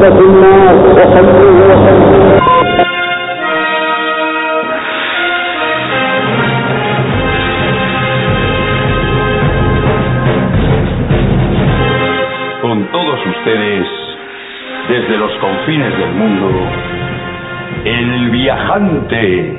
أشرف الناس وصلوا وسلموا. Con todos ustedes, desde los confines del mundo, el viajante.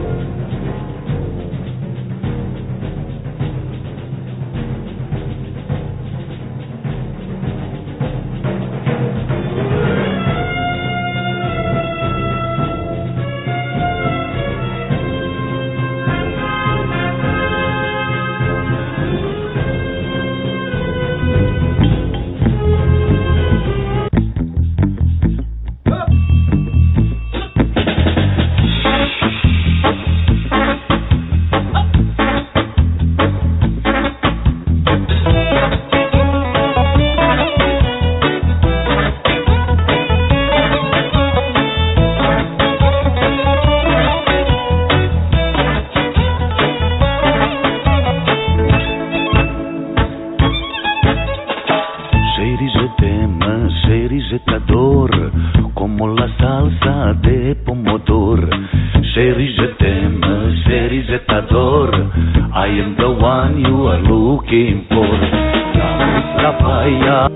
Como la salsa de pomodoro. Sherry, je t'aime, Sherry, je t'adore. I am the one you are looking for. La paella.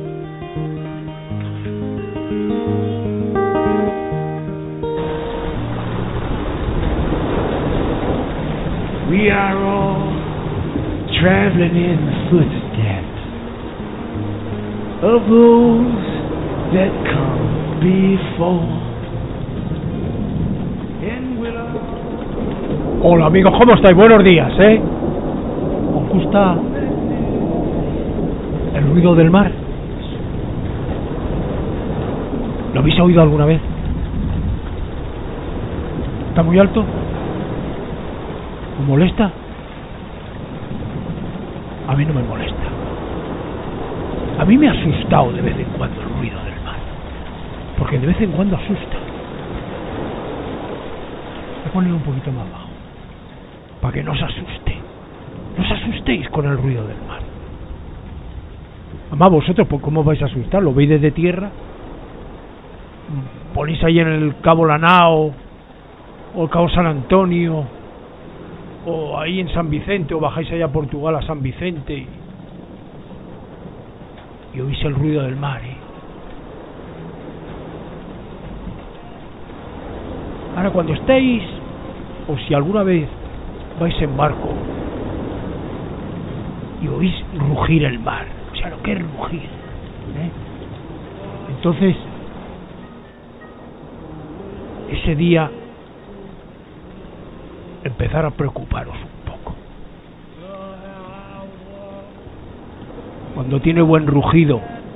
We are all traveling in the footsteps of those that come before. Hola amigos, ¿cómo estáis? Buenos días, ¿Os gusta el ruido del mar? ¿Lo habéis oído alguna vez? ¿Está muy alto? ¿Os molesta? A mí no me molesta. A mí me ha asustado de vez en cuando el ruido del mar, porque de vez en cuando asusta. Voy a ponerlo un poquito más bajo, para que no os asuste. No os asustéis con el ruido del mar. Además vosotros, pues, ¿cómo vais a asustar? ¿Lo veis desde tierra? ¿Ponéis ahí en el Cabo Lanao o el Cabo San Antonio o ahí en San Vicente, o bajáis allá a Portugal a San Vicente y oís el ruido del mar, Ahora cuando estéis, o si alguna vez vais en barco y oís rugir el mar, o sea, lo que es rugir, entonces ese día empezar a preocuparos un poco. Cuando tiene buen rugido,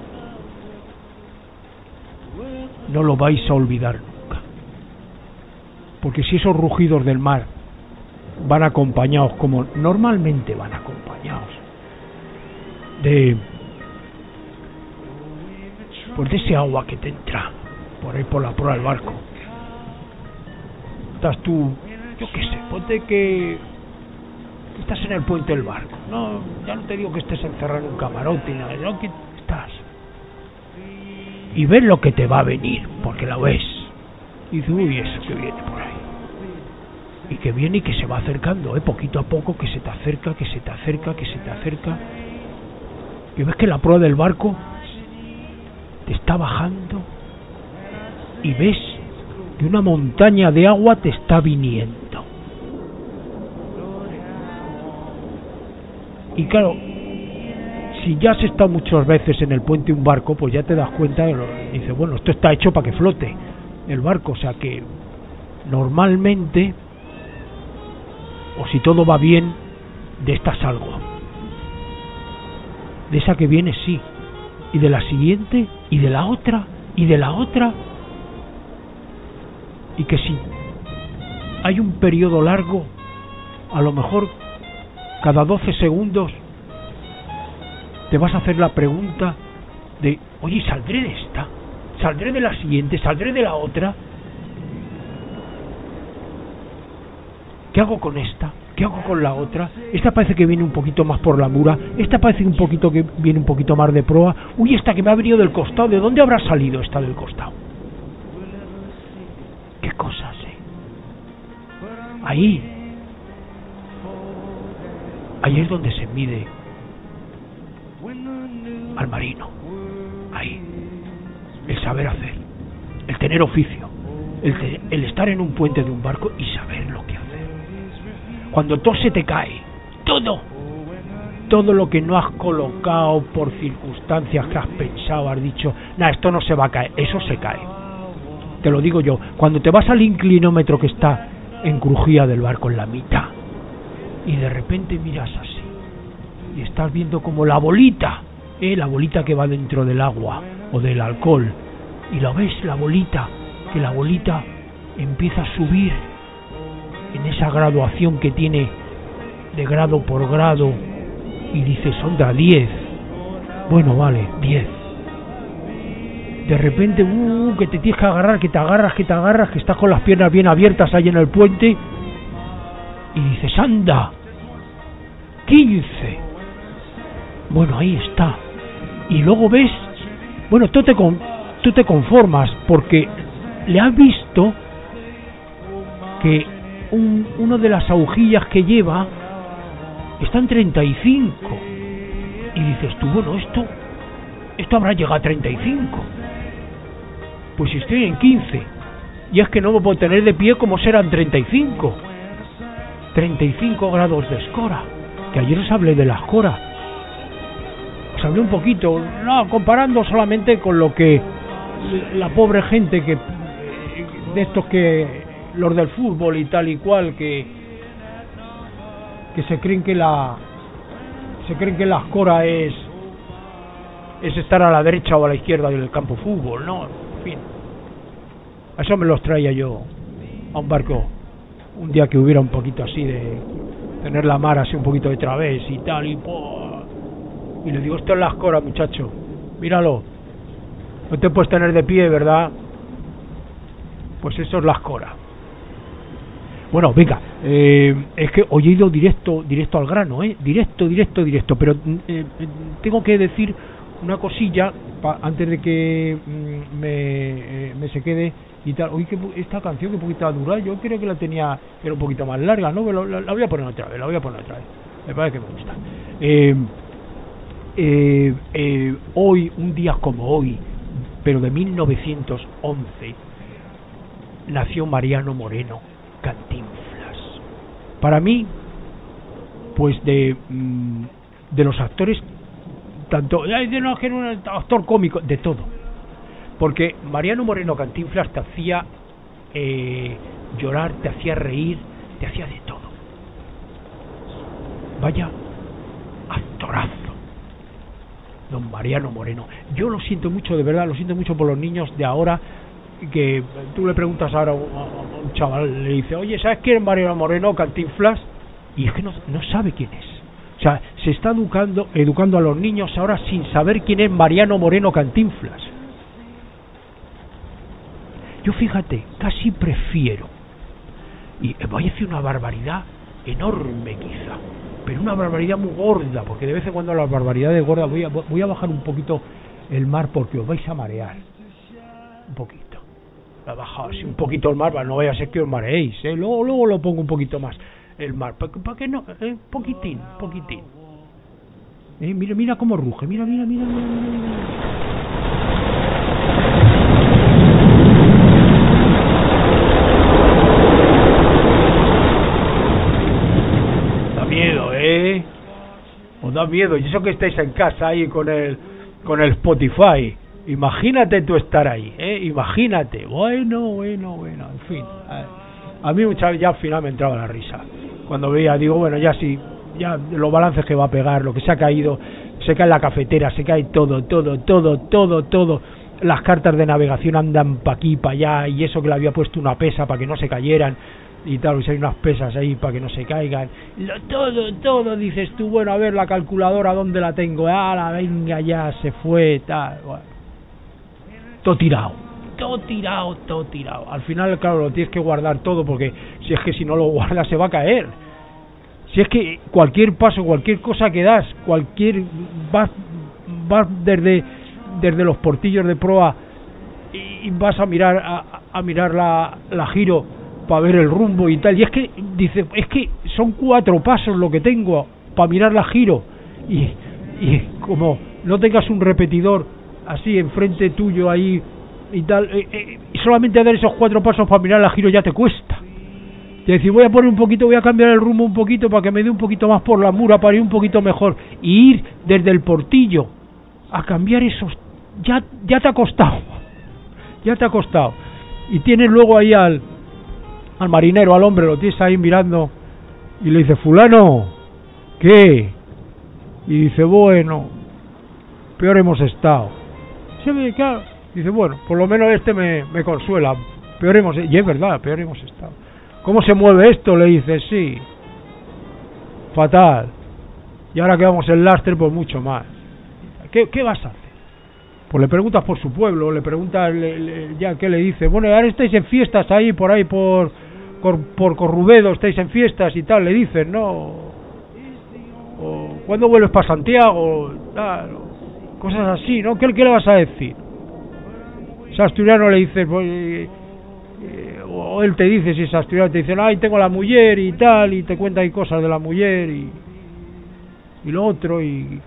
no lo vais a olvidar nunca, porque si esos rugidos del mar van acompañados, como normalmente van acompañados, de ese agua que te entra por ahí por la proa del barco, estás tú, yo qué sé, ponte que estás en el puente del barco, no, ya no te digo que estés encerrado en un camarote, no, que estás y ves lo que te va a venir, porque lo ves, y dices, uy, eso que viene por ahí, y que viene y que se va acercando, poquito a poco, que se te acerca, que se te acerca, que se te acerca, y ves que la proa del barco te está bajando, y ves que una montaña de agua te está viniendo. Y claro, si ya has estado muchas veces en el puente de un barco, pues ya te das cuenta, dices, bueno, esto está hecho para que flote el barco, o sea que normalmente, o si todo va bien, de esta salgo. De esa que viene sí, y de la siguiente, y de la otra, y de la otra, y que si hay un periodo largo, a lo mejor cada 12 segundos te vas a hacer la pregunta de, oye, ¿saldré de esta? ¿Saldré de la siguiente? ¿Saldré de la otra? ¿qué hago con esta? ¿Qué hago con la otra? Esta parece que viene un poquito más por la mura, esta parece un poquito que viene un poquito más de proa. Uy, esta que me ha venido del costado, ¿de dónde habrá salido esta del costado? ¿Qué cosas, Ahí es donde se mide al marino. Ahí. El saber hacer, el tener oficio, el estar en un puente de un barco y saber lo que hacer. Cuando todo se te cae, todo lo que no has colocado por circunstancias que has pensado, has dicho, esto no se va a caer, eso se cae. Te lo digo yo, cuando te vas al inclinómetro que está en crujía del barco en la mitad y de repente miras así y estás viendo como la bolita que va dentro del agua o del alcohol, y lo ves la bolita empieza a subir en esa graduación que tiene de grado por grado, y dices, onda, 10, bueno, vale, 10. De repente, que te tienes que agarrar, que te agarras, que estás con las piernas bien abiertas ahí en el puente, y dices, anda, 15. Bueno, ahí está. Y luego ves, bueno, tú te conformas, porque le has visto que uno de las agujillas que lleva está en 35. Y dices tú, bueno, esto habrá llegado a 35. Pues si estoy en 15, y es que no me puedo tener de pie como serán 35 grados de escora, que ayer os hablé de la escora, os hablé un poquito, no comparando solamente con lo que la pobre gente que de estos que los del fútbol y tal y cual, que se creen que la escora es estar a la derecha o a la izquierda del campo de fútbol, ¿no? En fin, a eso me los traía yo a un barco un día que hubiera un poquito así de tener la mar así un poquito de través y tal, y le digo, esto es la escora, muchacho, míralo, no te puedes tener de pie, ¿verdad? Pues eso es la escora. Bueno, venga, es que hoy he ido directo al grano, directo, pero tengo que decir una cosilla antes de que me se quede y tal. Oye, que esta canción que un poquito dura, yo creo que la tenía, era un poquito más larga, ¿no? La voy a poner otra vez, me parece que me gusta. Hoy, un día como hoy, pero de 1911, nació Mariano Moreno Cantinflas. Para mí, pues de los actores, tanto que era un actor cómico, de todo, porque Mariano Moreno Cantinflas te hacía llorar, te hacía reír, te hacía de todo. Vaya actorazo, don Mariano Moreno. Yo lo siento mucho, de verdad, lo siento mucho por los niños de ahora, que tú le preguntas ahora a un chaval, le dice, oye, ¿sabes quién es Mariano Moreno Cantinflas? Y es que no sabe quién es. O sea, se está educando a los niños ahora sin saber quién es Mariano Moreno Cantinflas. Yo, fíjate, casi prefiero, y voy a decir una barbaridad enorme quizá, pero una barbaridad muy gorda, porque de vez en cuando las barbaridades gordas voy a bajar un poquito el mar, porque os vais a marear un poquito. He bajado así un poquito el mar, no vaya a ser que os mareéis, luego lo pongo un poquito más el mar, para que no, poquitín. Mira cómo ruge, mira. Da miedo, os da miedo, y eso que estáis en casa ahí con el Spotify. Imagínate tú estar ahí, imagínate. Bueno, en fin. A mí muchas veces ya al final me entraba la risa. Cuando veía, digo, bueno, ya sí, ya los balances que va a pegar, lo que se ha caído, se cae la cafetera, se cae todo. Las cartas de navegación andan pa' aquí, pa' allá, y eso que le había puesto una pesa para que no se cayeran y tal, pues hay unas pesas ahí para que no se caigan. Todo, dices tú, bueno, a ver la calculadora, ¿dónde la tengo? Venga, ya se fue, tal, bueno. Todo tirado, todo tirado. Al final, claro, lo tienes que guardar todo, porque si es que si no lo guardas se va a caer. Si es que cualquier paso, cualquier cosa que das, vas desde los portillos de proa y vas a mirar la giro para ver el rumbo y tal, y es que dice, es que son 4 pasos lo que tengo para mirar la giro, y como no tengas un repetidor así enfrente tuyo ahí y tal, y solamente dar esos 4 pasos para mirar la giro ya te cuesta. Y decir, voy a poner un poquito, voy a cambiar el rumbo un poquito para que me dé un poquito más por la mura, para ir un poquito mejor, y ir desde el portillo a cambiar esos, ya te ha costado, y tienes luego ahí al marinero, al hombre, lo tienes ahí mirando, y le dice, fulano, ¿qué? Y dice, bueno, peor hemos estado. Sí, claro. Dice, bueno, por lo menos me consuela, y es verdad, peor hemos estado. ¿Cómo se mueve esto? Le dice, sí, fatal. Y ahora que vamos el lastre, pues mucho más. ¿Qué vas a hacer? Pues le preguntas por su pueblo, le preguntas ya qué le dice. Bueno, ahora estáis en fiestas ahí, por Corrubedo, estáis en fiestas y tal, le dicen, ¿no? O ¿cuándo vuelves para Santiago? Tal, cosas así, ¿no? ¿Qué le vas a decir? Si asturiano le dice, pues, o él te dice, si es asturiano, te dicen, ay, tengo la mujer y tal, y te cuenta ahí cosas de la mujer y lo otro, y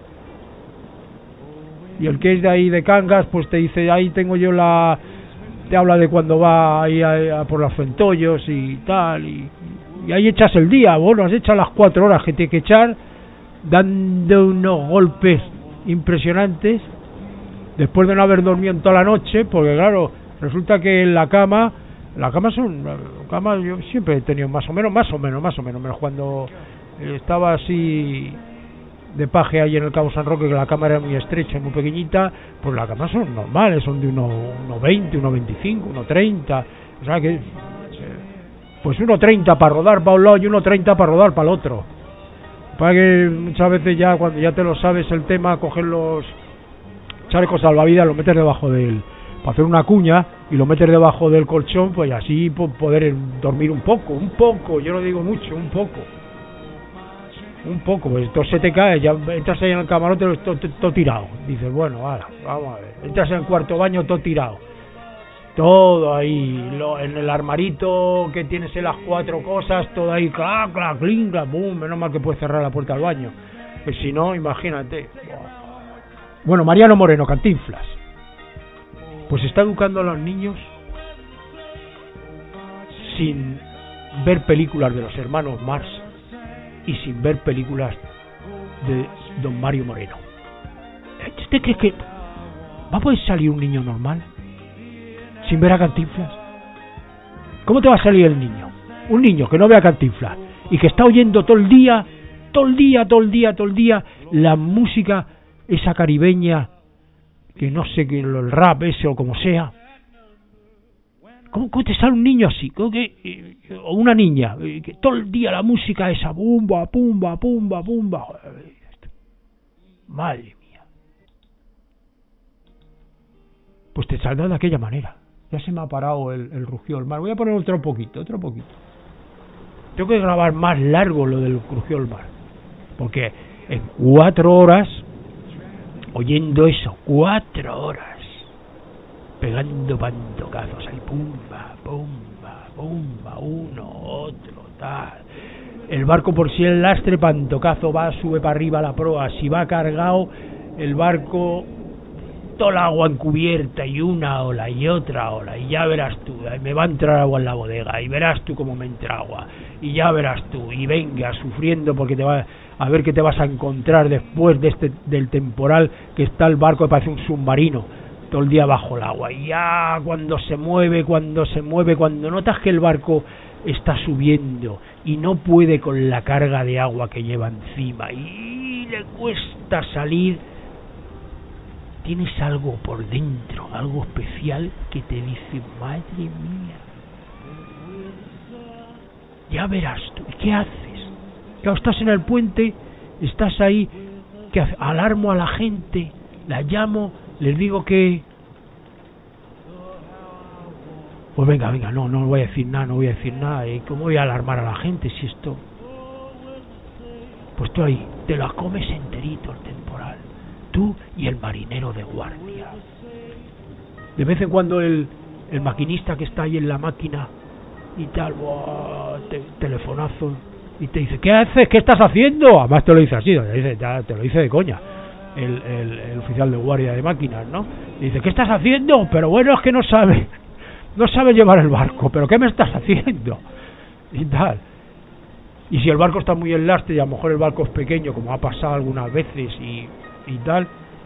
el que es de ahí de Cangas, pues te dice, ahí tengo yo te habla de cuando va ahí por los Fentollos y tal, y ahí echas el día. Bueno, has echado las 4 horas que tienes que echar, dando unos golpes impresionantes, después de no haber dormido en toda la noche, porque claro, resulta que en la cama yo siempre he tenido más o menos, menos cuando estaba así de paje ahí en el Cabo San Roque, que la cama era muy estrecha y muy pequeñita, pues las camas son normales, son de 1,20, 1,25, 1,30, o sea que pues 1,30 para rodar para un lado y 1,30 para rodar para el otro. Para que muchas veces ya, cuando ya te lo sabes el tema, coger los chalecos salvavidas, lo metes debajo para hacer una cuña, y lo metes debajo del colchón, pues así poder dormir un poco, yo no digo mucho, un poco, pues esto se te cae, ya entras ahí en el camarote todo tirado, dices, bueno, ahora, vamos a ver, entras en el cuarto baño todo tirado, todo ahí, en el armarito que tienes en las 4 cosas, todo ahí, clac, clac, clink, clac, boom, menos mal que puedes cerrar la puerta del baño, pues si no, imagínate. Bueno, Mariano Moreno, Cantinflas, pues está educando a los niños sin ver películas de los hermanos Marx y sin ver películas de don Mario Moreno. ¿Usted cree que va a poder salir un niño normal sin ver a Cantinflas? ¿Cómo te va a salir el niño? Un niño que no vea a Cantinflas y que está oyendo todo el día la música esa caribeña, que no sé, que el rap ese o como sea. ¿Cómo te sale un niño así? O una niña, que todo el día la música esa, pumba, pumba, pumba, pumba. Madre mía. Pues te saldrá de aquella manera. Ya se me ha parado el rugido del mar. Voy a poner otro poquito. Tengo que grabar más largo lo del rugido del mar, porque en 4 horas, oyendo eso, 4 horas, pegando pantocazos ahí, pumba, pumba, pumba, uno, otro, tal. El barco por si el lastre, pantocazo, sube para arriba la proa. Si va cargado, el barco, toda el agua encubierta, y una ola y otra ola, y ya verás tú, me va a entrar agua en la bodega, y verás tú cómo me entra agua, y ya verás tú, y venga, sufriendo, porque te va a ver qué te vas a encontrar después del temporal, que está el barco que parece un submarino, todo el día bajo el agua, y ya cuando se mueve, cuando notas que el barco está subiendo y no puede con la carga de agua que lleva encima y le cuesta salir, tienes algo por dentro, algo especial que te dice, madre mía, ya verás tú. ¿Y qué haces? Claro, estás en el puente, estás ahí, que alarmo a la gente, la llamo, les digo que Pues venga, no voy a decir nada, ¿y cómo voy a alarmar a la gente si esto? Pues tú ahí, te la comes enterito el temporal, tú y el marinero de guardia. De vez en cuando el maquinista que está ahí en la máquina y tal, telefonazo, y te dice, ¿qué haces? ¿Qué estás haciendo? Además te lo dice así, te lo dice de coña, el oficial de guardia de máquinas, ¿no? Y dice, ¿qué estás haciendo? Pero bueno, es que no sabe llevar el barco, ¿pero qué me estás haciendo? Y tal. Y si el barco está muy en lastre y a lo mejor el barco es pequeño, como ha pasado algunas veces y tal,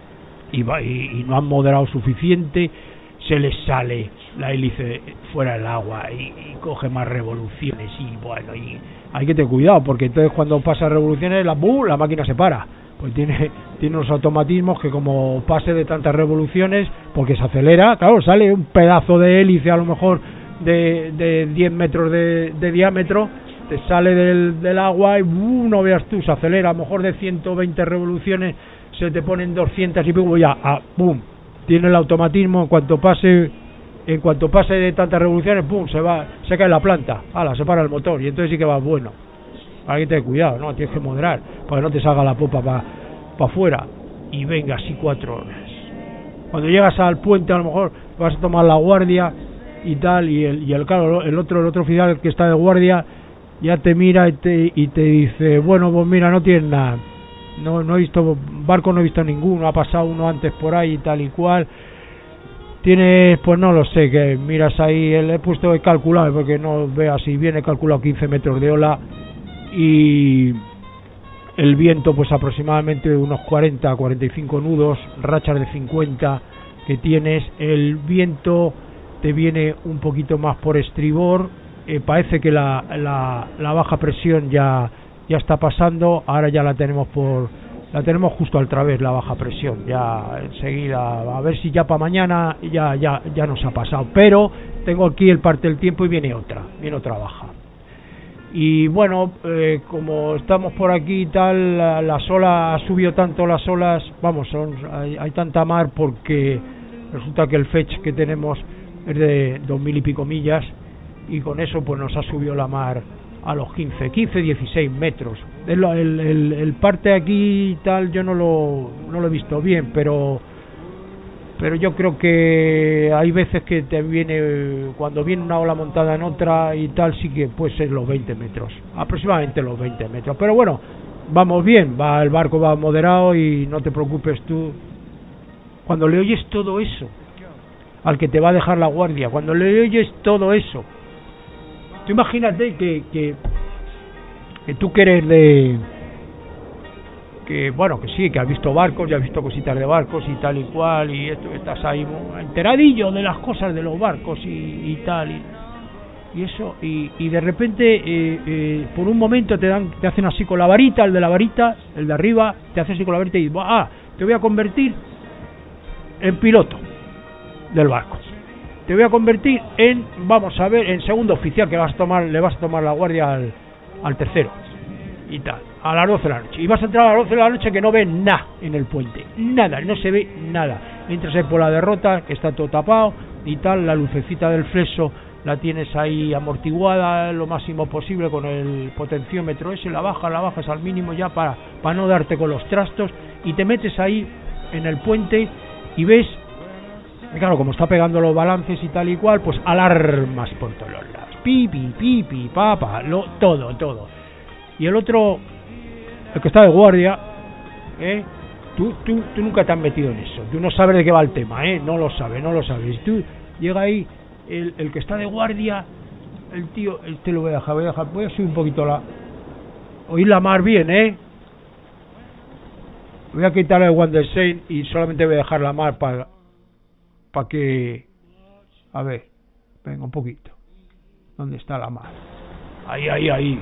y no han moderado suficiente, se les sale la hélice fuera del agua y coge más revoluciones, y bueno, y hay que tener cuidado, porque entonces cuando pasa revoluciones la máquina se para, pues tiene unos automatismos que como pase de tantas revoluciones, porque se acelera, claro, sale un pedazo de hélice a lo mejor de 10 metros de diámetro, te sale del agua y no veas tú, se acelera, a lo mejor de 120 revoluciones se te ponen 200 y pico, ya, ¡pum!, tiene el automatismo, en cuanto pase de tantas revoluciones, ¡pum!, se cae la planta, se para el motor, y entonces sí que va bueno. Hay que tener cuidado, ¿no? Tienes que moderar, para que no te salga la popa para afuera, y venga así 4 horas. Cuando llegas al puente, a lo mejor vas a tomar la guardia y tal, y el otro oficial que está de guardia ya te mira y te dice, bueno, pues mira, no tienes nada, no he visto barco, no he visto ninguno, ha pasado uno antes por ahí y tal y cual, tienes, pues no lo sé, que miras ahí, he puesto calculado, porque no veas, si viene calculado 15 metros de ola, y el viento pues aproximadamente unos 40-45 nudos, rachas de 50 que tienes, el viento te viene un poquito más por estribor, parece que la baja presión ya está pasando, ahora ya la tenemos justo al través, la baja presión, ya enseguida, a ver si ya para mañana ya nos ha pasado, pero tengo aquí el parte del tiempo y viene otra baja. Y bueno, como estamos por aquí y tal, las olas, ha subido tanto las olas, vamos, hay tanta mar porque resulta que el fetch que tenemos es de 2000 y pico millas, y con eso pues nos ha subido la mar a los 15-16 metros. El parte aquí y tal yo no lo he visto bien, pero yo creo que hay veces que cuando viene una ola montada en otra y tal, sí que puede ser los 20 metros, aproximadamente los 20 metros, pero bueno, vamos bien, el barco va moderado y no te preocupes tú. Cuando le oyes todo eso al que te va a dejar la guardia, cuando le oyes todo eso, tú imagínate que tú que eres que sí, que has visto barcos, ya has visto cositas de barcos y tal y cual, y esto, estás ahí enteradillo de las cosas de los barcos y tal, y eso, y de repente por un momento te hacen así con la varita, el de arriba, te hace así con la varita y te voy a convertir en piloto del barco, te voy a convertir en segundo oficial, que le vas a tomar la guardia al tercero y tal, a las 12 de la noche, y vas a entrar a las 12 de la noche que no ves nada en el puente, nada, no se ve nada, entras ahí por la derrota, que está todo tapado y tal, la lucecita del flexo la tienes ahí amortiguada lo máximo posible con el potenciómetro ese, la bajas al mínimo ya para no darte con los trastos, y te metes ahí en el puente y ves, claro, como está pegando los balances y tal y cual, pues alarmas por todos los lados, pipi, papa, todo. Y el otro, el que está de guardia, tú nunca te has metido en eso, tú no sabes de qué va el tema, no lo sabes. Tú llega ahí el que está de guardia, el tío, lo voy a dejar, voy a subir un poquito oír la mar bien, voy a quitar el Wandersein y solamente voy a dejar la mar para que, a ver, venga un poquito, ¿dónde está la mar? Ahí.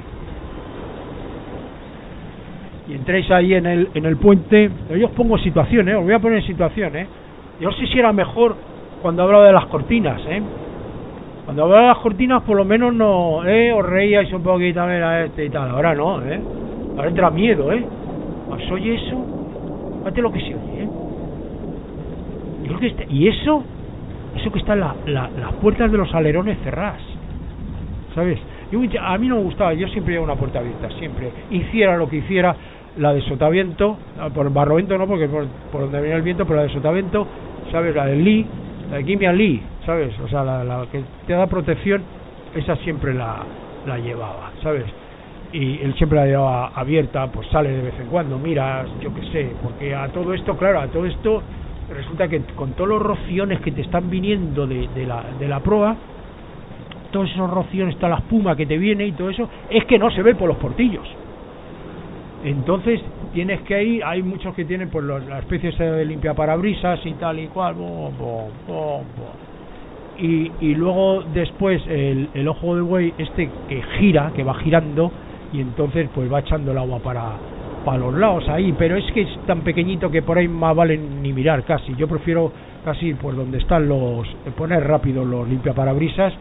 Y entréis ahí en el puente. Yo os pongo situación, os voy a poner en situación, Yo no sé si era mejor cuando hablaba de las cortinas, Cuando hablaba de las cortinas, por lo menos no, os reíais un poquito, y tal. Ahora no, Ahora entra miedo, ¿Os oye eso? Fíjate lo que se oye, Yo creo que y eso, eso que están las puertas de los alerones cerradas, ¿sabes? A mí no me gustaba, yo siempre llevo una puerta abierta, siempre, hiciera lo que hiciera, la de sotavento, por barrovento no, porque por donde venía el viento, pero la de sotavento, ¿sabes? La del Lee, la de Kimian Lee, ¿sabes? O sea, la que te da protección, esa siempre la llevaba, ¿sabes? Y él siempre la llevaba abierta, pues sale de vez en cuando, miras, yo qué sé, porque a todo esto resulta que con todos los rociones que te están viniendo de la proa, todos esos rociones, toda la espuma que te viene y todo eso, es que no se ve por los portillos. Entonces tienes que ir, hay muchos que tienen pues la especie de limpiaparabrisas y tal y cual, y luego después el ojo de buey que gira, que va girando, y entonces pues va echando el agua para los lados ahí, pero es que es tan pequeñito que por ahí más vale ni mirar casi. Yo prefiero casi pues donde están poner rápido los limpiaparabrisas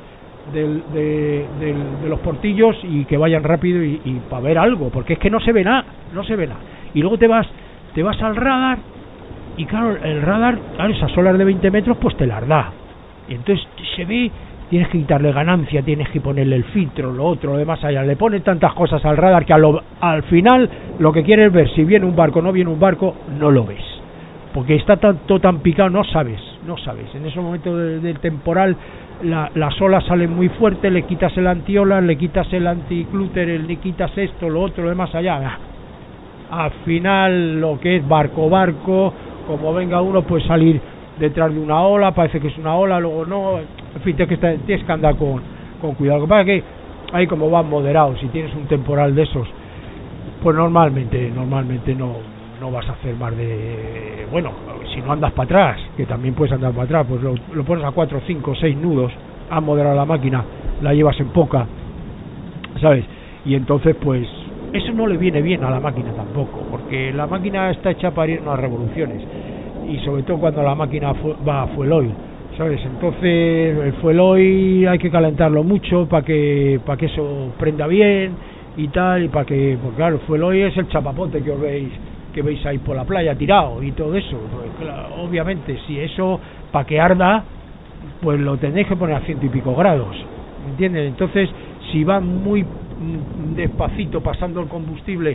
de los portillos y que vayan rápido y para ver algo, porque es que no se ve nada. Y luego te vas al radar, y claro, el radar, claro, esas olas de 20 metros pues te las da, y entonces se ve, tienes que quitarle ganancia, tienes que ponerle el filtro, lo otro, lo demás allá, le ponen tantas cosas al radar que al final lo que quieres ver, si viene un barco o no viene un barco, no lo ves, porque está todo tan picado, no sabes, en ese momento del temporal las olas salen muy fuertes, le quitas el antiolas, le quitas el anticlúter, le quitas esto, lo otro, lo demás allá, al final lo que es barco, como venga uno puede salir detrás de una ola, parece que es una ola, luego no, en fin, tienes que andar con cuidado. Lo que pasa es que ahí como van moderados, si tienes un temporal de esos, pues normalmente no vas a hacer más de, bueno, si no andas para atrás, que también puedes andar para atrás, pues lo pones a 4, 5, 6 nudos, has moderado la máquina, la llevas en poca, ¿sabes? Y entonces pues eso no le viene bien a la máquina tampoco, porque la máquina está hecha para ir unas revoluciones, y sobre todo cuando la máquina va a fuel oil, ¿sabes? Entonces el fuel oil hay que calentarlo mucho para que eso prenda bien y tal, y para que, pues claro, el fuel oil es el chapapote que veis ahí por la playa tirado y todo eso, pues claro, obviamente si eso para que arda pues lo tenéis que poner a 100 y pico grados, ¿me entiendes? Entonces si va muy despacito pasando el combustible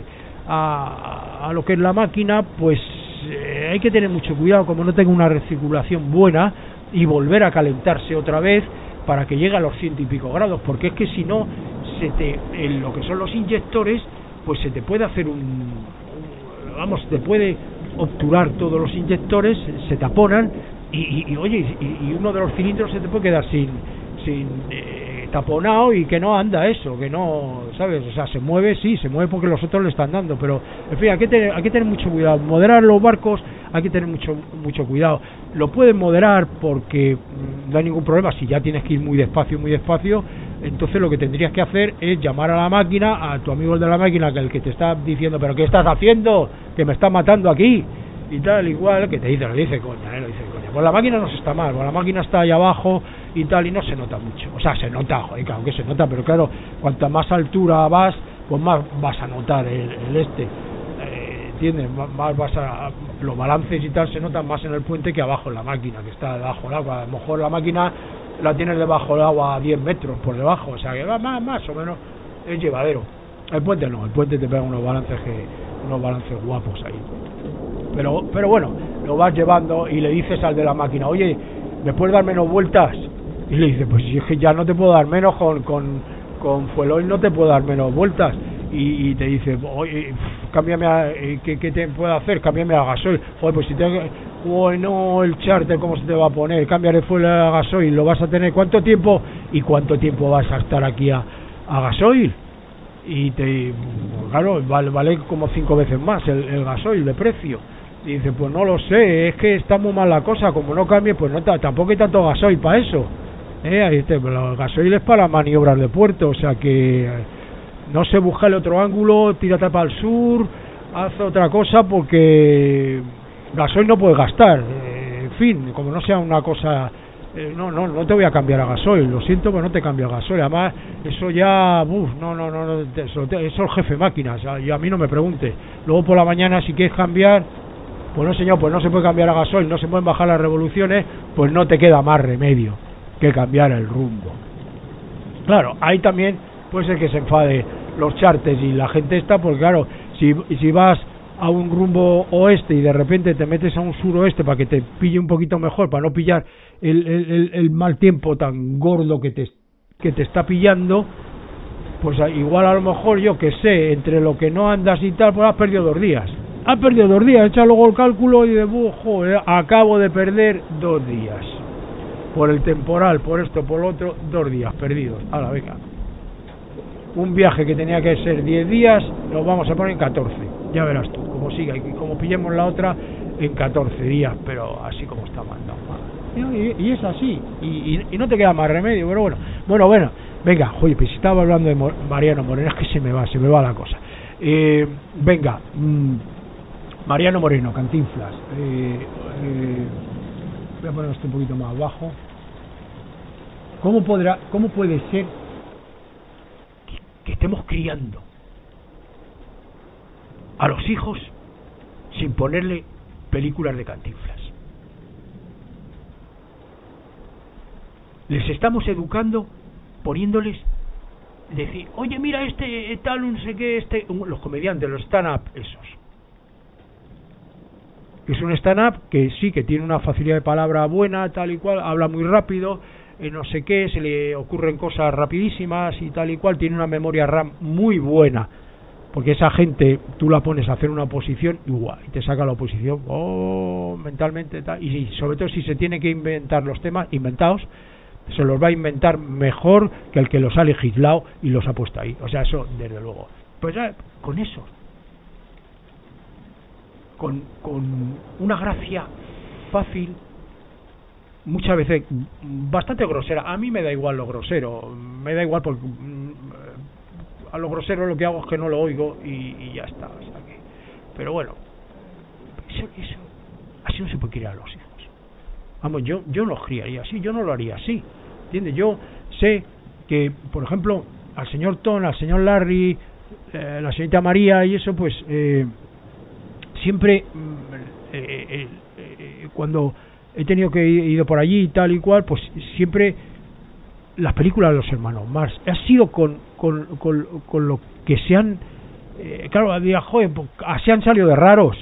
a lo que es la máquina, pues hay que tener mucho cuidado, como no tenga una recirculación buena, y volver a calentarse otra vez para que llegue a los 100 y pico grados, porque es que si no en lo que son los inyectores pues se te puede hacer te puede obturar todos los inyectores, se taponan y uno de los cilindros se te puede quedar sin taponado, y que no anda eso, que no, ¿sabes? O sea, se mueve porque los otros le están dando, pero en fin, hay que tener mucho cuidado. Moderar los barcos hay que tener mucho cuidado. Lo pueden moderar porque no hay ningún problema. Si ya tienes que ir muy despacio, entonces lo que tendrías que hacer es llamar a la máquina, a tu amigo de la máquina, que el que te está diciendo, pero ¿qué estás haciendo? Que me está matando aquí y tal, igual, que lo dice coña. Pues la máquina no se está mal, pues la máquina está ahí abajo y tal, y no se nota mucho, o sea, se nota, joder, claro que se nota, pero claro, cuanta más altura vas, pues más vas a notar ¿entiendes? Más vas los balances y tal se notan más en el puente que abajo en la máquina, que está debajo del agua. A lo mejor la máquina la tienes debajo del agua a 10 metros por debajo, o sea que va más o menos es llevadero. El puente no, el puente te pega unos balances guapos ahí. Pero bueno, lo vas llevando y le dices al de la máquina, oye, ¿me puedes dar menos vueltas? Y le dice, pues si es que ya no te puedo dar menos, con fuel oil no te puedo dar menos vueltas. Y te dice, oye, cámbiame ¿qué te puedo hacer? Cámbiame a gasoil. Joder, pues si no, el charter, ¿cómo se te va a poner? Cámbiale fuel a gasoil, lo vas a tener ¿cuánto tiempo? ¿Y cuánto tiempo vas a estar aquí a gasoil? Y claro, vale como 5 veces más el gasoil de precio. Y dice, pues no lo sé, es que está muy mal la cosa, como no cambie, pues no tampoco hay tanto gasoil para eso. Ahí pero el gasoil es para maniobras de puerto, o sea que no sé, búscale otro ángulo, tírate para el sur, haz otra cosa, porque gasoil no puedes gastar. En fin, como no sea una cosa, no te voy a cambiar a gasoil, lo siento, pero no te cambio a gasoil. Además, eso ya, eso el jefe máquinas, y a mí no me pregunte. Luego por la mañana, si quieres cambiar, pues no señor, pues no se puede cambiar a gasoil, no se pueden bajar las revoluciones, pues no te queda más remedio que cambiar el rumbo. Claro, ahí también puede ser que se enfade los charters y la gente esta, porque claro, si vas a un rumbo oeste y de repente te metes a un suroeste para que te pille un poquito mejor, para no pillar el mal tiempo tan gordo que te está pillando, pues igual a lo mejor, yo que sé, entre lo que no andas y tal, pues has perdido 2 días. Echa luego el cálculo y de joder, acabo de perder 2 días. Por el temporal, por esto, por lo otro, 2 días perdidos. Ahora, venga. Un viaje que tenía que ser 10 días, lo vamos a poner en 14. Ya verás tú, como siga, y como pillemos la otra, en 14 días, pero así como está mandado. Y es así, y no te queda más remedio, pero bueno, venga, oye, pues si estaba hablando de Mariano Moreno, es que se me va la cosa. Venga, Mariano Moreno, Cantinflas. Voy a poner esto un poquito más abajo. ¿Cómo puede ser que estemos criando a los hijos sin ponerle películas de Cantinflas? Les estamos educando poniéndoles, decir, oye, mira este tal, no sé qué, los comediantes, los stand-up esos. Que es un stand-up que sí, que tiene una facilidad de palabra buena, tal y cual, habla muy rápido, no sé qué, se le ocurren cosas rapidísimas y tal y cual, tiene una memoria RAM muy buena, porque esa gente tú la pones a hacer una oposición igual y te saca la oposición mentalmente tal, y sobre todo si se tiene que inventar los temas inventados, se los va a inventar mejor que el que los ha legislado y los ha puesto ahí. O sea, eso desde luego. Pues ya, con eso, con una gracia fácil, muchas veces bastante grosera. A mí me da igual lo grosero, me da igual, porque a lo grosero lo que hago es que no lo oigo y ya está. O sea que, pero bueno, eso así no se puede criar a los hijos. Vamos, yo los criaría así, yo no lo haría así, ¿entiendes? Yo sé que, por ejemplo, al señor Tom, al señor Larry, la señorita María y eso, pues siempre cuando he tenido que ir ido por allí y tal y cual, pues siempre las películas de los hermanos Marx ha sido con lo que se han claro, había, joder, así han salido raros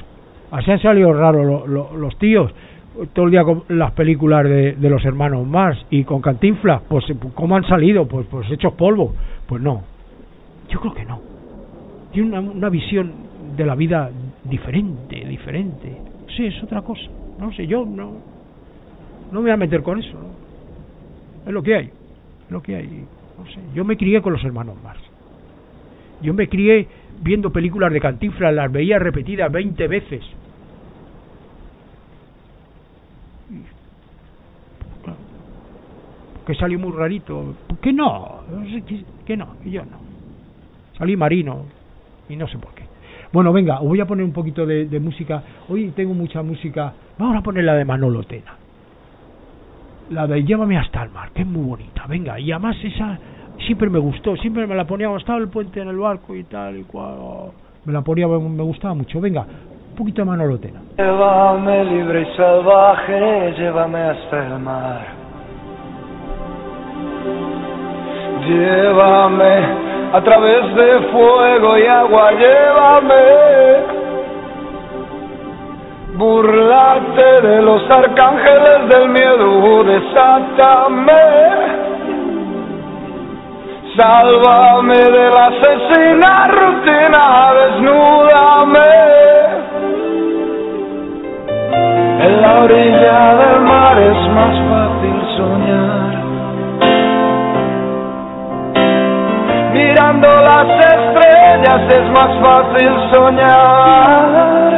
los tíos todo el día con las películas de los hermanos Marx, y con Cantinflas, pues ¿cómo han salido? Pues hechos polvo. Pues no, yo creo que no. Tiene una visión de la vida diferente. Sí, es otra cosa. No sé, yo no me voy a meter con eso, ¿no? Es lo que hay. No sé, yo me crié con los hermanos Marx. Yo me crié viendo películas de Cantinflas, las veía repetidas 20 veces. Que salió muy rarito, que no, y yo no. Salí marino y no sé por qué. Bueno, venga, os voy a poner un poquito de música. Hoy tengo mucha música. Vamos a poner la de Manolo Tena, la de Llévame hasta el mar, que es muy bonita. Venga, y además esa siempre me gustó, siempre me la ponía cuando estaba el puente en el barco y tal y cual. Me la ponía, me gustaba mucho. Venga, un poquito de Manolo Tena. Llévame libre y salvaje, llévame hasta el mar. Llévame a través de fuego y agua, llévame. Búrlate de los arcángeles del miedo, desátame. Sálvame de la asesina rutina, desnúdame. En la orilla del mar es más fácil soñar. Mirando las estrellas es más fácil soñar.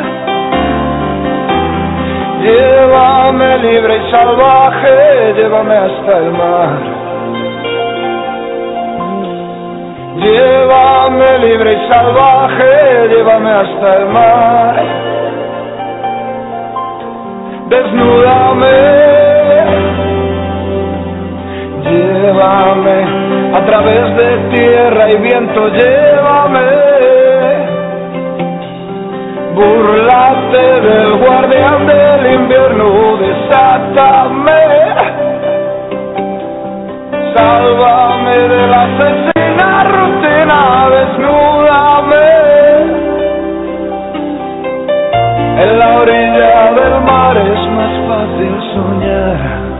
Llévame libre y salvaje, llévame hasta el mar. Llévame libre y salvaje, llévame hasta el mar. Desnúdame, llévame a través de tierra y viento, llévame. Búrlate del guardián desátame, sálvame de la asesina rutina, desnúdame. En la orilla del mar es más fácil soñar,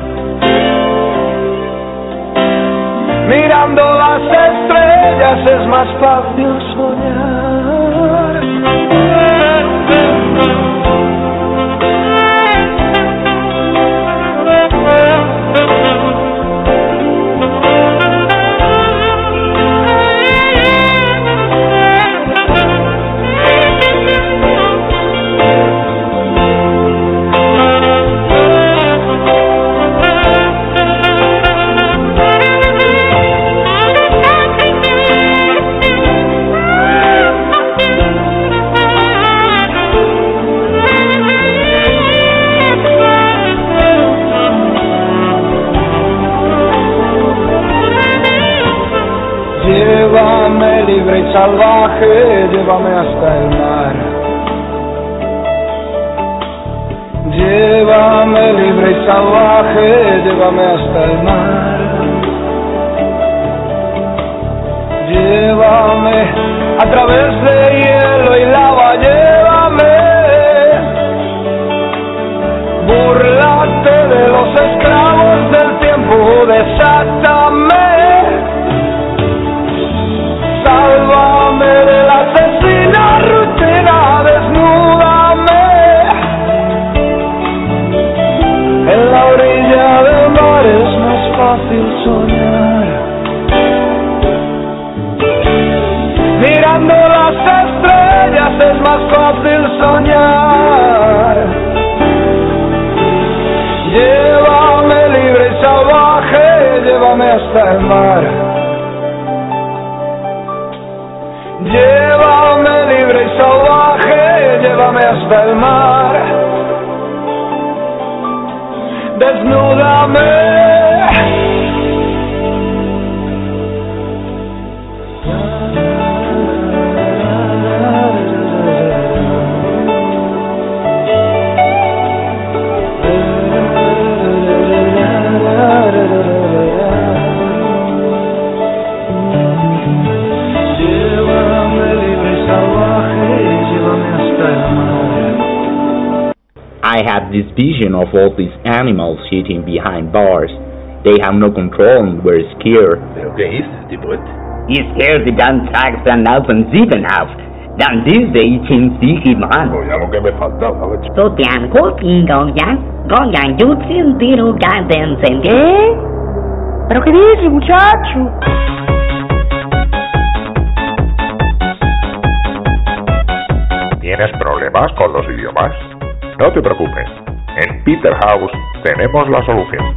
mirando las estrellas es más fácil soñar. Llévame libre y salvaje, llévame hasta el mar. Llévame libre y salvaje, llévame hasta el mar. Llévame a través de hielo y lava, llévame. Búrlate de los esclavos del tiempo, desátame. Sálvame de la asesina rutina, desnúdame. En la orilla del mar es más fácil soñar, mirando las estrellas es más fácil soñar. Llévame libre y salvaje, llévame hasta el mar. Llévame libre y salvaje, llévame hasta el mar. Desnúdame. I had this vision of all these animals sitting behind bars. They have no control and were scared. ¿Pero qué ist die Brut? Ich scared dann tags dann auf und sieben auf. Dann diese ich in sich im Mann. Oh, ya lo que me faltaba. So dann guck ihn Gongan, yo tiro ganten, ¿qué? ¿Pero qué dice, muchacho? ¿Tienes problemas con los idiomas? No te preocupes, en Peter House tenemos la solución.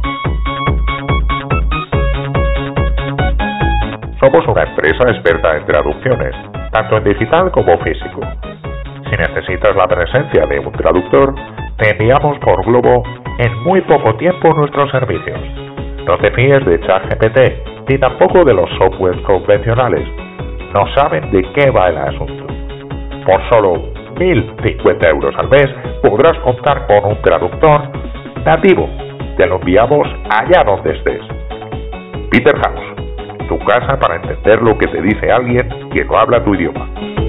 Somos una empresa experta en traducciones, tanto en digital como físico. Si necesitas la presencia de un traductor, te enviamos por globo en muy poco tiempo nuestros servicios. No te fíes de ChatGPT, ni tampoco de los softwares convencionales. No saben de qué va el asunto. Por solo 1.050 euros al mes podrás contar con un traductor nativo. Te lo enviamos allá donde estés. Peter House, tu casa para entender lo que te dice alguien que no habla tu idioma.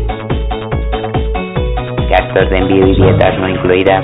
Gastos de envío y dietas no incluidas.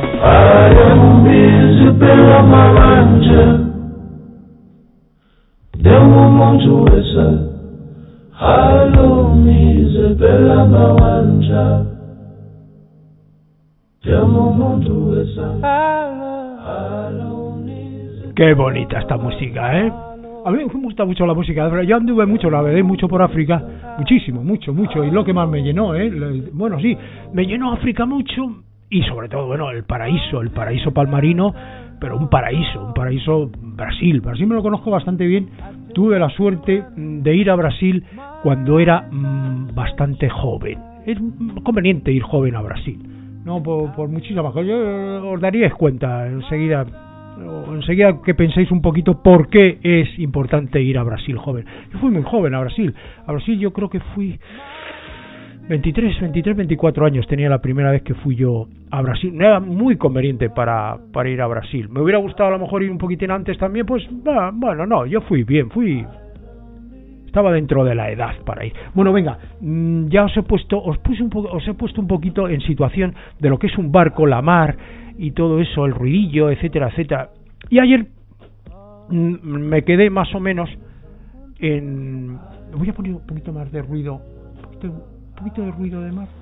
Qué bonita esta música, ¿eh? A mí me gusta mucho la música. Yo anduve mucho, navegué mucho por África. Muchísimo, mucho. Y lo que más me llenó, bueno, sí, me llenó África mucho. Y sobre todo, bueno, el paraíso palmarino. Pero un paraíso Brasil. Brasil me lo conozco bastante bien. Tuve la suerte de ir a Brasil cuando era bastante joven. Es conveniente ir joven a Brasil, no por muchísimas cosas. Yo os daríais cuenta enseguida que penséis un poquito por qué es importante ir a Brasil joven. Yo fui muy joven a Brasil. A Brasil yo creo que fui 24 años tenía la primera vez que fui yo a Brasil. No era muy conveniente para ir a Brasil. Me hubiera gustado a lo mejor ir un poquitín antes también, pues bueno, no, yo fui bien, estaba dentro de la edad para ir. Bueno, venga, ya os he puesto un poquito en situación de lo que es un barco, la mar y todo eso, el ruidillo, etcétera, etcétera. Y ayer me quedé más o menos en... Voy a poner un poquito más de ruido, un poquito de ruido de mar.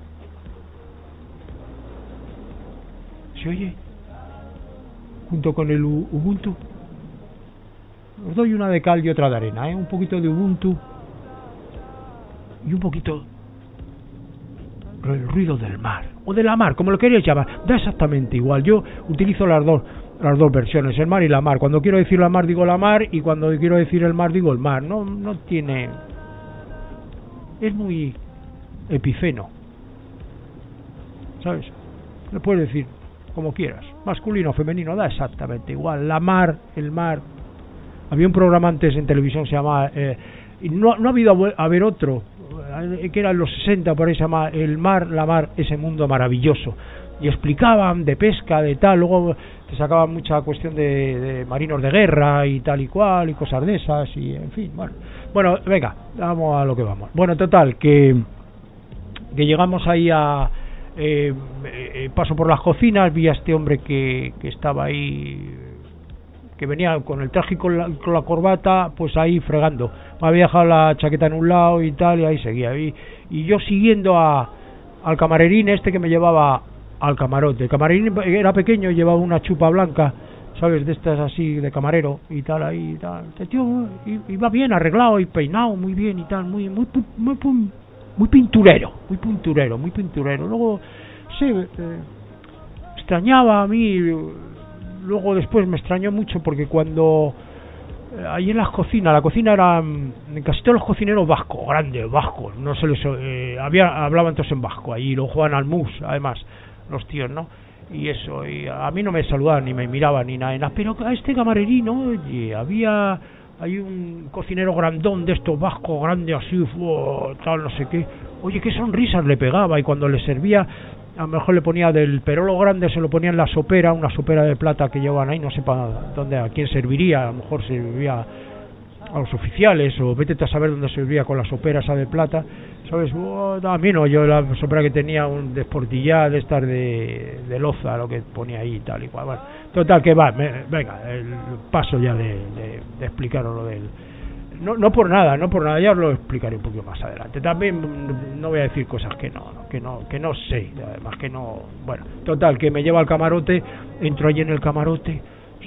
¿Se oye? Junto con el Ubuntu. Os doy una de cal y otra de arena, un poquito de Ubuntu y un poquito el ruido del mar, o de la mar, como lo queréis llamar, da exactamente igual. Yo utilizo las dos versiones, el mar y la mar. Cuando quiero decir la mar digo la mar, y cuando quiero decir el mar digo el mar. No tiene... Es muy epifeno, ¿sabes? Lo puedes decir como quieras, masculino o femenino, da exactamente igual. La mar, el mar. Había un programa antes en televisión, se llamaba no ha habido a ver otro, que era en los 60, por ahí, se llama El mar, la mar, ese mundo maravilloso, y explicaban de pesca, de tal. Luego te sacaban mucha cuestión de marinos de guerra y tal y cual, y cosas de esas, y en fin, bueno, venga, vamos a lo que vamos. Bueno, total, que llegamos ahí a... paso por las cocinas, vi a este hombre que estaba ahí, que venía con el traje y con la corbata, pues ahí fregando. Me había dejado la chaqueta en un lado y tal, y ahí seguía. Y yo siguiendo al camarerín que me llevaba al camarote. El camarerín era pequeño, llevaba una chupa blanca, ¿sabes? De estas así, de camarero y tal, ahí y tal. Este tío iba bien arreglado y peinado, muy bien y tal, muy pinturero. Luego, sí, extrañaba a mí. Luego después me extrañó mucho porque cuando ahí en las cocinas, la cocina era casi todos los cocineros vascos, grandes vascos, no se les hablaban todos en vasco, ahí lo jugaban al mus, además los tíos, ¿no? Y eso, y a mí no me saludaban ni me miraban ni nada, pero a este camarerín, oye, hay un cocinero grandón de estos vascos, grande así, tal, no sé qué, oye, qué sonrisas le pegaba, y cuando le servía, a lo mejor le ponía del perolo grande, se lo ponía en la sopera, una sopera de plata que llevaban ahí, no sé para dónde, a quién serviría, a lo mejor serviría a los oficiales, o vete a saber dónde serviría con la sopera esa de plata, ¿sabes? A mí no, yo la sopera que tenía un desportillá de estas de loza, lo que ponía ahí y tal y cual. Bueno, total, que venga, el paso ya de explicaros lo del... No por nada, ya os lo explicaré un poquito más adelante. También no voy a decir cosas que no sé, además que no... Bueno, total, que me lleva al camarote, entro allí en el camarote,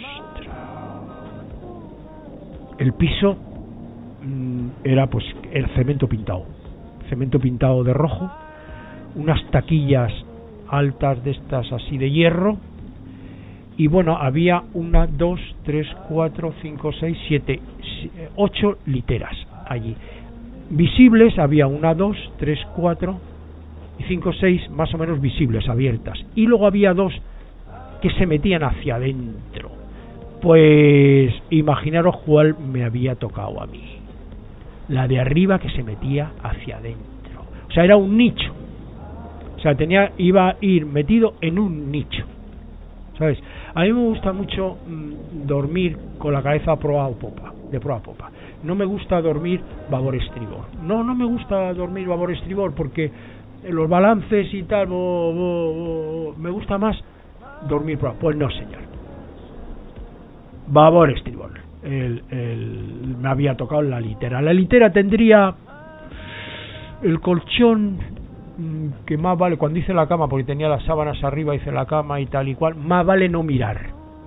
el piso era pues el cemento pintado de rojo, unas taquillas altas de estas así de hierro, y bueno, había 1, 2, 3, 4, 5, 6, 7, 8 literas allí visibles. Había 1, 2, 3, 4 y 5, 6 más o menos visibles, abiertas, y luego había 2 que se metían hacia adentro. Pues imaginaros cuál me había tocado a mí, la de arriba, que se metía hacia adentro, o sea, era un nicho, o sea, iba a ir metido en un nicho, ¿sabes? A mí me gusta mucho dormir con la cabeza de proa a popa. No me gusta dormir babor-estribor. No me gusta dormir babor-estribor porque los balances y tal, me gusta más dormir proa. Pues no, señor. Babor-estribor. Me había tocado la litera. La litera tendría el colchón, que más vale, cuando hice la cama, porque tenía las sábanas arriba, hice la cama y tal y cual, más vale no mirar.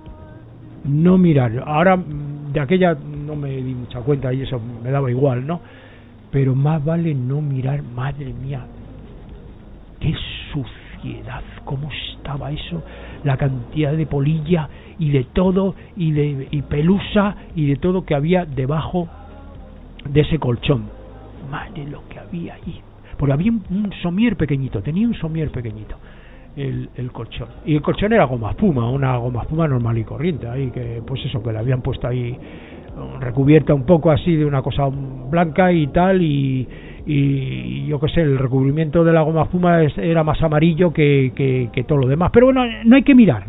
Ahora, de aquella no me di mucha cuenta y eso me daba igual, ¿no? Pero más vale no mirar. Madre mía, qué suciedad, cómo estaba eso, la cantidad de polilla y de todo, y pelusa y de todo que había debajo de ese colchón. Madre, lo que había ahí. Porque había un somier pequeñito, el colchón, y el colchón era goma espuma, una goma espuma normal y corriente, ahí que pues eso, que le habían puesto ahí recubierta un poco así de una cosa blanca y tal, y y yo qué sé, el recubrimiento de la goma espuma era más amarillo que todo lo demás. Pero bueno, no hay que mirar,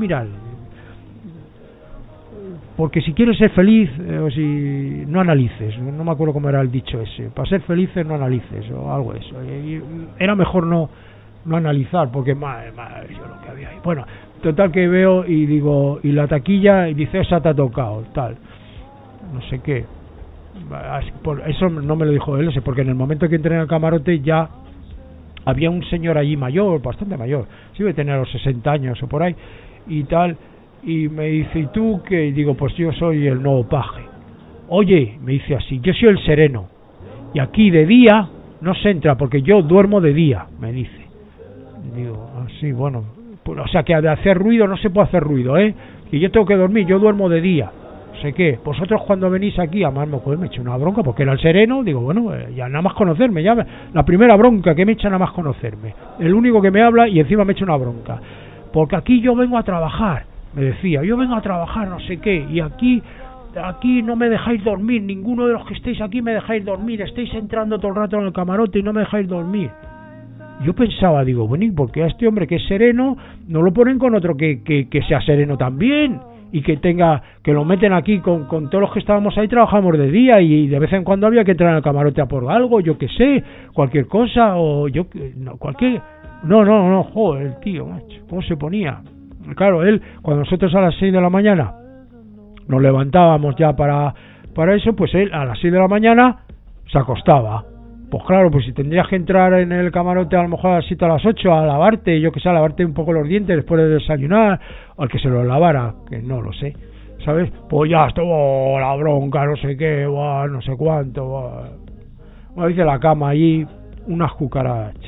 porque si quieres ser feliz, o si no analices, no me acuerdo cómo era el dicho ese, para ser felices no analices, o algo de eso. Y era mejor no analizar, porque madre yo lo que había ahí. Bueno, total que veo y digo, y la taquilla, y dice, esa te ha tocado, tal, no sé qué. Eso no me lo dijo él, porque en el momento que entré en el camarote ya había un señor allí mayor, bastante mayor, sí debe tener los 60 años o por ahí, y tal. Y me dice, ¿y tú qué? Y digo, pues yo soy el nuevo paje. Oye, me dice así, yo soy el sereno. Y aquí de día no se entra porque yo duermo de día, me dice. Digo, así, bueno. Pues, o sea que de hacer ruido no se puede hacer ruido, ¿eh? Que yo tengo que dormir, yo duermo de día. No sé qué. Vosotros cuando venís aquí, además me eché una bronca porque era el sereno. Digo, bueno, ya nada más conocerme. Ya la primera bronca que me echa nada más conocerme. El único que me habla y encima me echa una bronca. Porque aquí yo vengo a trabajar. Me decía, yo vengo a trabajar, no sé qué, y aquí no me dejáis dormir, ninguno de los que estéis aquí me dejáis dormir, estáis entrando todo el rato en el camarote y no me dejáis dormir. Yo pensaba, digo, bueno, ¿y por qué a este hombre que es sereno no lo ponen con otro que sea sereno también? Y que lo meten aquí con todos los que estábamos ahí, trabajamos de día y de vez en cuando había que entrar en el camarote a por algo, yo qué sé, cualquier cosa, o yo, no, cualquier... No, joder, el tío, macho, ¿cómo se ponía? Claro, él, cuando nosotros a las 6 de la mañana nos levantábamos ya para eso, pues él a las 6 de la mañana se acostaba. Pues claro, pues si tendrías que entrar en el camarote a lo mejor a las 7 a las 8 a lavarte, yo que sé, a lavarte un poco los dientes después de desayunar, o al que se los lavara, que no lo sé, ¿sabes? Pues ya estuvo la bronca, no sé qué, no sé cuánto, bueno, dice la cama allí, unas cucarachas.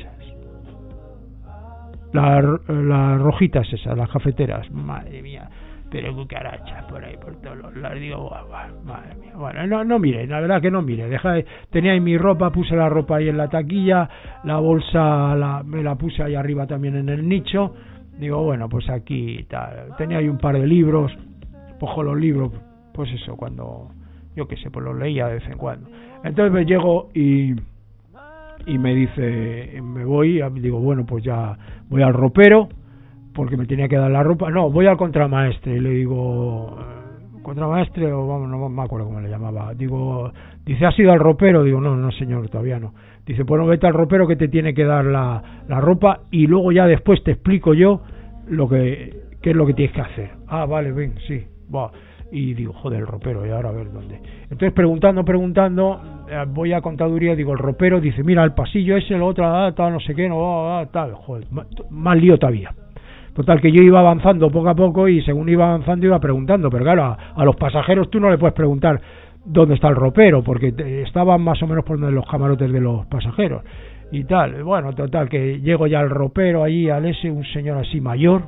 Las rojitas esas, las cafeteras, madre mía, pero cucarachas por ahí, por todos los lados, digo, madre mía, bueno, no mire, la verdad que no mire, tenía ahí mi ropa, puse la ropa ahí en la taquilla, la bolsa me la puse ahí arriba también en el nicho, digo, bueno, pues aquí tal, tenía ahí un par de libros, cojo los libros, pues eso, cuando, yo qué sé, pues los leía de vez en cuando, entonces me llego y me dice, me voy, digo, bueno, pues ya voy al ropero, porque me tenía que dar la ropa, no, voy al contramaestre, y le digo, contramaestre, o vamos, no me acuerdo cómo le llamaba, digo, dice, ¿has ido al ropero? Digo, no señor, todavía no. Dice, bueno, vete al ropero que te tiene que dar la ropa, y luego ya después te explico yo qué es lo que tienes que hacer. Ah, vale, ven, sí, va. Y digo, joder, el ropero, y ahora a ver dónde. Entonces preguntando, voy a contaduría, digo, el ropero, dice, mira, el pasillo ese, lo otro, tal, no sé qué, tal, joder, más lío todavía. Total, que yo iba avanzando poco a poco y según iba avanzando iba preguntando, pero claro, a los pasajeros tú no le puedes preguntar dónde está el ropero, porque estaban más o menos por donde los camarotes de los pasajeros y tal. Bueno, total, que llego ya al ropero, allí al ese, un señor así mayor,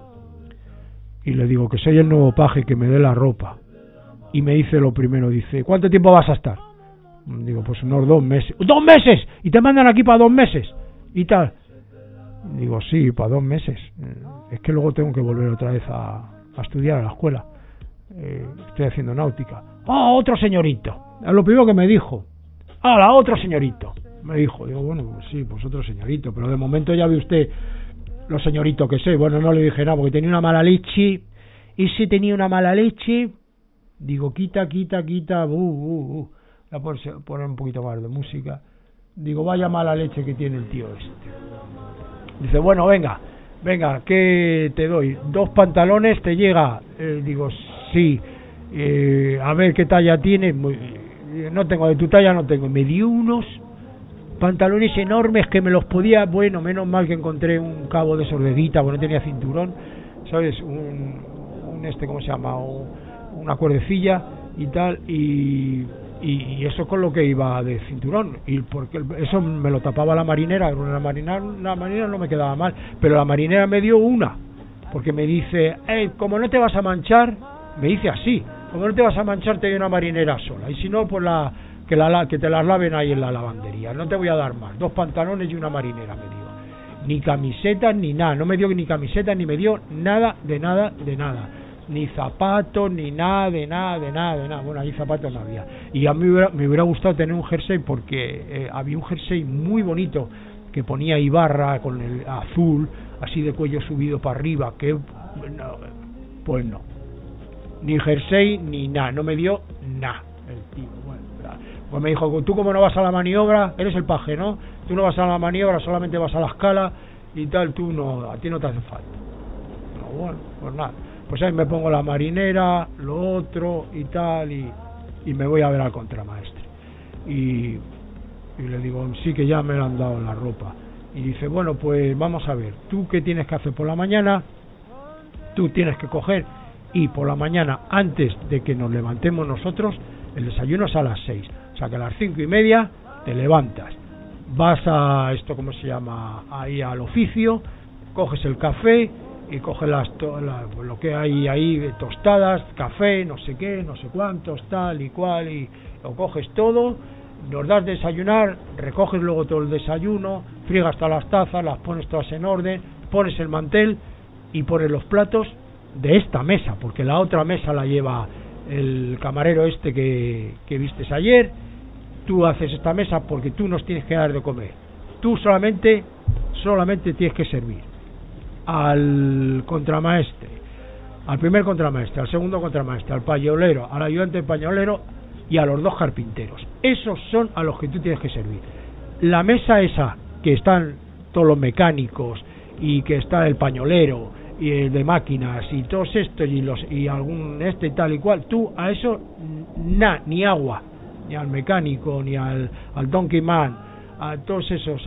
y le digo que soy el nuevo paje, que me dé la ropa. Y me dice lo primero, dice, ¿cuánto tiempo vas a estar? Digo, pues unos 2 meses. ¡2 meses! ¿Y te mandan aquí para 2 meses? Y tal. Digo, sí, para 2 meses. Es que luego tengo que volver otra vez a estudiar a la escuela. Estoy haciendo náutica. ¡Ah, otro señorito! Es lo primero que me dijo. ¡Ah, otro señorito! Me dijo. Digo, bueno, pues sí, pues otro señorito. Pero de momento ya ve usted los señoritos que sé. Bueno, no le dije nada porque tenía una mala leche. Y si tenía una mala leche... Digo, quita, voy a poner un poquito más de música. Digo, vaya mala leche que tiene el tío este. Dice, bueno, venga, ¿qué te doy? 2 pantalones, ¿te llega? Digo, sí. A ver, ¿qué talla tiene? No tengo, de tu talla no tengo. Me dio unos pantalones enormes que me los podía... Bueno, menos mal que encontré un cabo de sordedita, porque no tenía cinturón, ¿sabes? Un ¿cómo se llama? Una cuerdecilla y tal, y eso con lo que iba de cinturón, y porque eso me lo tapaba la marinera. La marinera no me quedaba mal, pero la marinera me dio una, porque me dice, como no te vas a manchar, me dice así, como no te vas a manchar te doy una marinera sola, y si no, pues que te las laven ahí en la lavandería, no te voy a dar más, 2 pantalones y una marinera me dio, ni camisetas ni nada, no me dio ni camisetas ni me dio nada. ni zapatos, ni nada, de nada. Bueno, ahí zapatos no había. Y a mí me hubiera gustado tener un jersey porque había un jersey muy bonito que ponía Ibarra con el azul, así de cuello subido para arriba, que pues no. Ni jersey, ni nada, no me dio nada el tío. Bueno, pues me dijo, tú como no vas a la maniobra, eres el paje, ¿no? Tú no vas a la maniobra, solamente vas a la escala y tal, tú no, a ti no te hace falta. No, bueno, pues nada. Pues ahí me pongo la marinera, lo otro y tal, y me voy a ver al contramaestre. Y le digo, sí, que ya me lo han dado la ropa. Y dice, bueno, pues vamos a ver, ¿tú qué tienes que hacer por la mañana? Tú tienes que coger, y por la mañana, antes de que nos levantemos nosotros, el desayuno es a las 6. O sea que a las 5:30 te levantas, vas a esto, ¿cómo se llama? Ahí al oficio, coges el café y coges lo que hay ahí, tostadas, café, no sé qué, no sé cuántos, tal y cual, y lo coges todo, nos das desayunar, recoges luego todo el desayuno, friegas todas las tazas, las pones todas en orden, pones el mantel y pones los platos de esta mesa, porque la otra mesa la lleva el camarero este que vistes ayer. Tú haces esta mesa porque tú nos tienes que dar de comer, tú solamente tienes que servir al contramaestre, al primer contramaestre, al segundo contramaestre, al pañolero, al ayudante pañolero y a los 2 carpinteros. Esos son a los que tú tienes que servir. La mesa esa que están todos los mecánicos y que está el pañolero y el de máquinas y todos estos y algún y tal y cual, tú a eso ni agua, ni al mecánico, ni al donkey man, a todos esos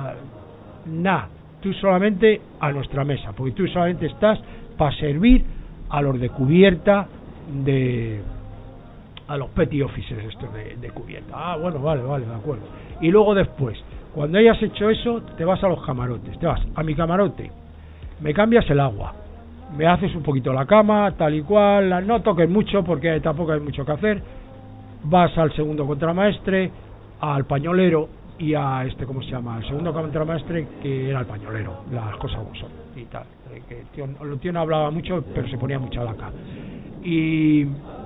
tú solamente a nuestra mesa, porque tú solamente estás para servir a los de cubierta, a los petty officers estos de cubierta. Bueno, vale, de acuerdo. Y luego después, cuando hayas hecho eso, te vas a los camarotes, te vas a mi camarote, me cambias el agua, me haces un poquito la cama, tal y cual, no toques mucho porque tampoco hay mucho que hacer, vas al segundo contramaestre, al pañolero y a ¿cómo se llama? El segundo contramaestre, que era el pañolero, las cosas como son y tal, que el tío no hablaba mucho, pero se ponía mucha laca. Y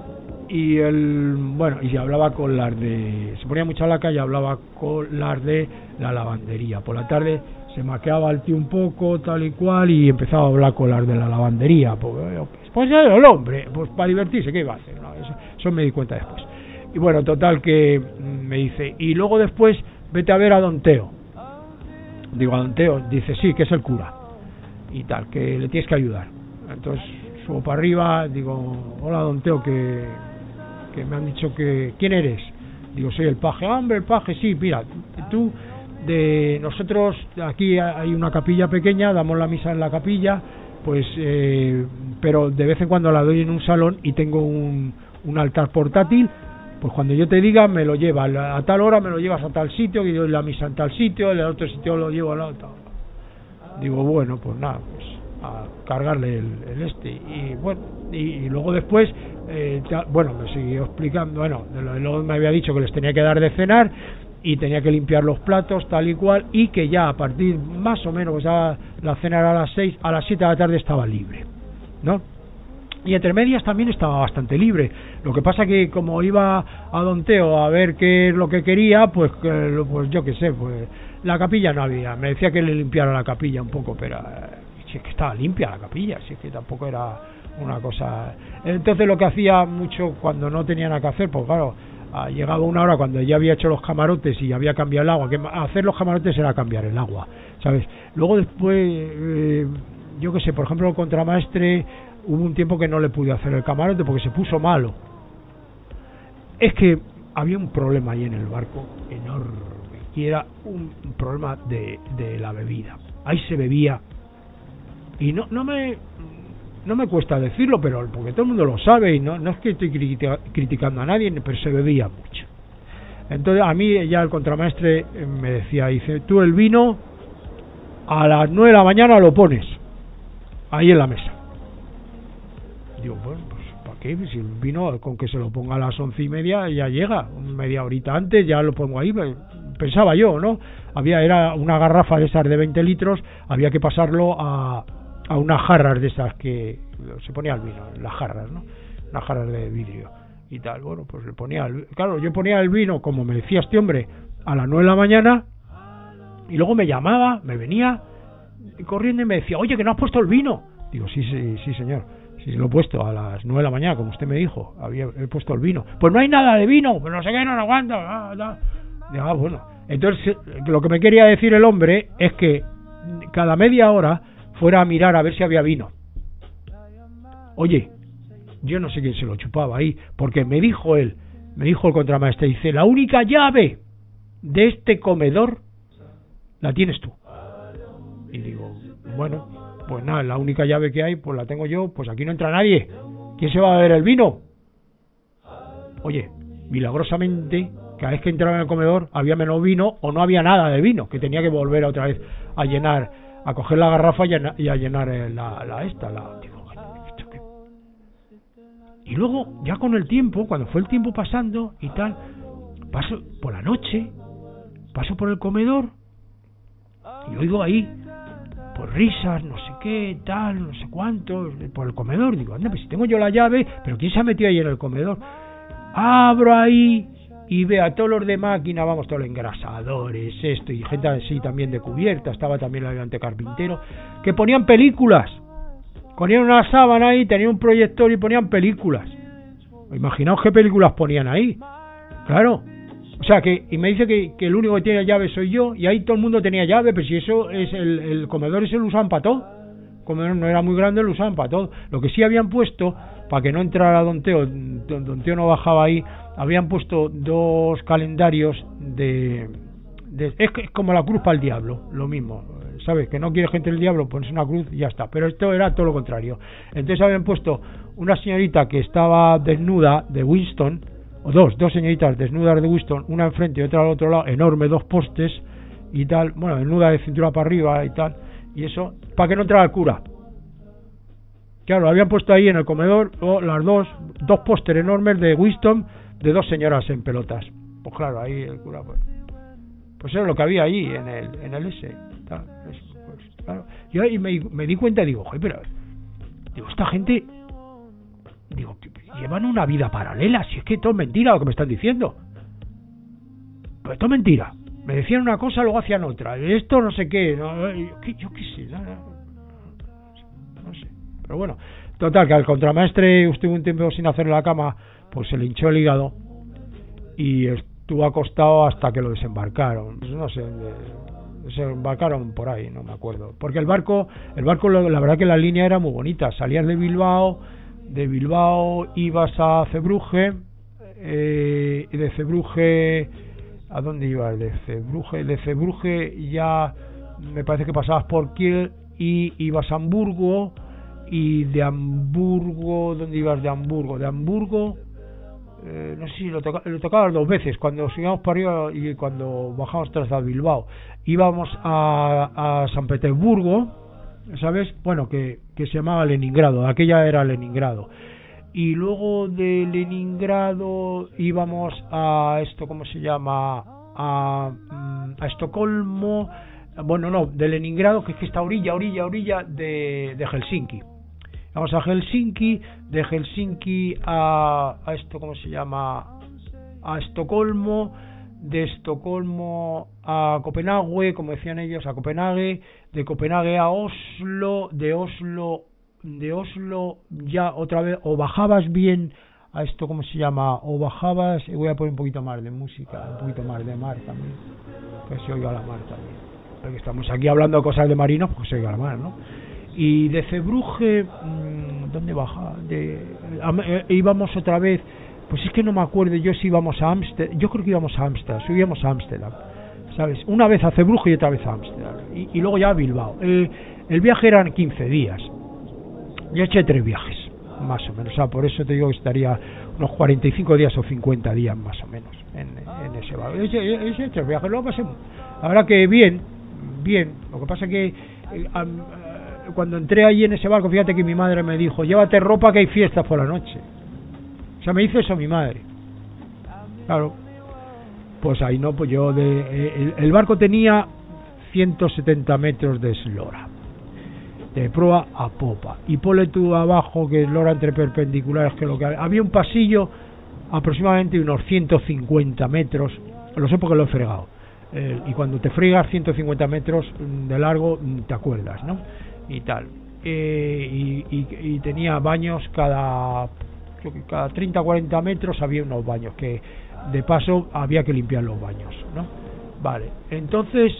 hablaba con se ponía mucha laca y hablaba con las de la lavandería. Por la tarde se maqueaba el tío un poco, tal y cual, y empezaba a hablar con las de la lavandería. Pues el hombre, pues para divertirse, ¿qué iba a hacer? No, eso me di cuenta después. Y bueno, total que me dice, y luego después vete a ver a Don Teo. Digo, a Don Teo, dice, sí, que es el cura y tal, que le tienes que ayudar. Entonces subo para arriba, digo, hola Don Teo, que me han dicho que... ¿Quién eres? Digo, soy el paje. Hombre, el paje, sí, mira, tú, nosotros aquí hay una capilla pequeña, damos la misa en la capilla, pues pero de vez en cuando la doy en un salón y tengo un altar portátil. Pues cuando yo te diga, me lo llevas a tal hora, me lo llevas a tal sitio, que yo doy la misa en tal sitio, el otro sitio lo llevo a la otra. Digo, bueno, pues nada, pues a cargarle el y bueno, y luego después me siguió explicando, luego me había dicho que les tenía que dar de cenar y tenía que limpiar los platos, tal y cual, y que ya a partir más o menos, ya la cena era a las 6, a las 7 de la tarde estaba libre, ¿no? Y entre medias también estaba bastante libre. Lo que pasa que como iba a Don Teo a ver qué es lo que quería, pues yo qué sé, pues la capilla no había. Me decía que le limpiara la capilla un poco, pero si es que estaba limpia la capilla, si es que tampoco era una cosa. Entonces lo que hacía mucho cuando no tenía nada que hacer, pues claro, llegaba una hora cuando ya había hecho los camarotes y había cambiado el agua, que hacer los camarotes era cambiar el agua, ¿sabes? Luego después, yo qué sé, por ejemplo el contramaestre, hubo un tiempo que no le pude hacer el camarote porque se puso malo. Es que había un problema ahí en el barco enorme, y era un problema de la bebida. Ahí se bebía, y no me cuesta decirlo, pero porque todo el mundo lo sabe, y no es que estoy criticando a nadie, pero se bebía mucho. Entonces a mí ya el contramaestre me decía, dice, tú el vino a las 9 de la mañana lo pones ahí en la mesa. Digo, bueno, pues ¿para qué? Si el vino, con que se lo ponga a las 11:30 ya llega, media horita antes ya lo pongo ahí. Pensaba yo, ¿no? Era una garrafa de esas de 20 litros, había que pasarlo a a unas jarras de esas que se ponía el vino, las jarras, ¿no? Unas jarras de vidrio y tal. Bueno, pues le ponía claro, yo ponía el vino, como me decía este hombre, a las 9 de la mañana, y luego me llamaba, me venía corriendo y me decía, oye, que no has puesto el vino. Digo, sí señor, sí lo he puesto a las 9 de la mañana, como usted me dijo, he puesto el vino. Pues no hay nada de vino, pues no sé qué, no lo aguanto. Bueno, entonces lo que me quería decir el hombre es que cada media hora fuera a mirar a ver si había vino. Oye, yo no sé quién se lo chupaba ahí, porque me dijo el contramaestre, dice, la única llave de este comedor la tienes tú. Y digo, bueno, pues nada, la única llave que hay, pues la tengo yo, pues aquí no entra nadie. ¿Quién se va a beber el vino? Oye, milagrosamente, cada vez que entraba en el comedor había menos vino o no había nada de vino, que tenía que volver otra vez a llenar, a coger la garrafa y a llenar digo, ¿esto qué? Y luego, ya con el tiempo, cuando fue el tiempo pasando y tal, paso por la noche, paso por el comedor y oigo ahí pues risas, no sé qué, tal, no sé cuánto, por el comedor. Digo, anda, pues si tengo yo la llave, pero ¿quién se ha metido ahí en el comedor? Abro ahí y veo a todos los de máquina, vamos, todos los engrasadores, esto, y gente así también de cubierta, estaba también el ayudante carpintero, que ponían películas, ponían una sábana ahí, tenían un proyector y ponían películas. Imaginaos qué películas ponían ahí, claro. O sea, y me dice que el único que tiene llave soy yo, y ahí todo el mundo tenía llave, pero si eso es el comedor, ese lo usaban para todo. El comedor no era muy grande, lo usaban para todo. Lo que sí habían puesto, para que no entrara Don Teo no bajaba ahí, habían puesto 2 calendarios es como la cruz para el diablo, lo mismo, ¿sabes? Que no quiere gente el diablo, pones una cruz y ya está. Pero esto era todo lo contrario. Entonces habían puesto una señorita que estaba desnuda de Winston, o dos señoritas desnudas de Winston, una enfrente y otra al otro lado, enorme, 2 postes y tal, bueno, desnuda de cintura para arriba y tal, y eso, para que no entrara el cura. Claro, habían puesto ahí en el comedor las dos póster enormes de Winston, de 2 señoras en pelotas. Pues claro, ahí el cura, pues era lo que había ahí en el ese, tal, pues, claro. Yo ahí me di cuenta y digo, joder, pero digo, esta gente, digo, llevan una vida paralela, si es que todo es mentira lo que me están diciendo. Pues todo es mentira. Me decían una cosa, luego hacían otra. Esto no sé qué, yo qué sé, no sé. Pero bueno, total, que al contramaestre estuvo un tiempo sin hacerle la cama, pues se le hinchó el hígado y estuvo acostado hasta que lo desembarcaron. Pues no sé, desembarcaron por ahí, no me acuerdo. Porque el barco, la verdad que la línea era muy bonita. Salías de Bilbao ibas a Zeebrugge, y de Zeebrugge, ¿a dónde ibas? De Zeebrugge ya me parece que pasabas por Kiel y ibas a Hamburgo, y de Hamburgo, ¿dónde ibas de Hamburgo? De Hamburgo, no sé si lo tocabas 2 veces, cuando subíamos para arriba y cuando bajamos tras Bilbao. Íbamos a San Petersburgo, ¿sabes? Bueno, que se llamaba Leningrado, aquella era Leningrado. Y luego de Leningrado íbamos a esto, ¿cómo se llama? A Estocolmo. Bueno, no, de Leningrado, que es que está orilla de Helsinki. Vamos a Helsinki, de Helsinki a esto, ¿cómo se llama? A Estocolmo, de Estocolmo a Copenhague, como decían ellos, a Copenhague, de Copenhague a Oslo, de Oslo ya otra vez, o bajabas bien a esto, ¿cómo se llama? O bajabas, voy a poner un poquito más de música, un poquito más de mar también, que se oiga la mar también, porque estamos aquí hablando de cosas de marinos, pues se oiga la mar, ¿no? Y de Zeebrugge, ¿dónde baja? Íbamos otra vez, pues es que no me acuerdo yo si íbamos a Ámsterdam, yo creo que íbamos a Ámsterdam, subíamos a Ámsterdam, ¿sabes? Una vez a Zeebrugge y otra vez a Ámsterdam, y luego ya a Bilbao. El viaje eran 15 días, yo eché 3 viajes, más o menos, o sea, por eso te digo que estaría unos 45 días o 50 días más o menos en ese barco. Ese 3 viajes, luego pasé, la verdad que bien, lo que pasa que cuando entré allí en ese barco, fíjate que mi madre me dijo, llévate ropa que hay fiestas por la noche. O sea, me hizo eso mi madre. Claro. Pues ahí no, pues yo el barco tenía 170 metros de eslora. de proa a popa, y ponle tú abajo, que es lora entre perpendiculares, que lo que había un pasillo aproximadamente unos 150 metros, lo sé porque lo he fregado, y cuando te fregas 150 metros de largo te acuerdas, ¿no? Y tal, y tenía baños cada 30-40 metros, había unos baños que de paso había que limpiar los baños, ¿no? Vale, entonces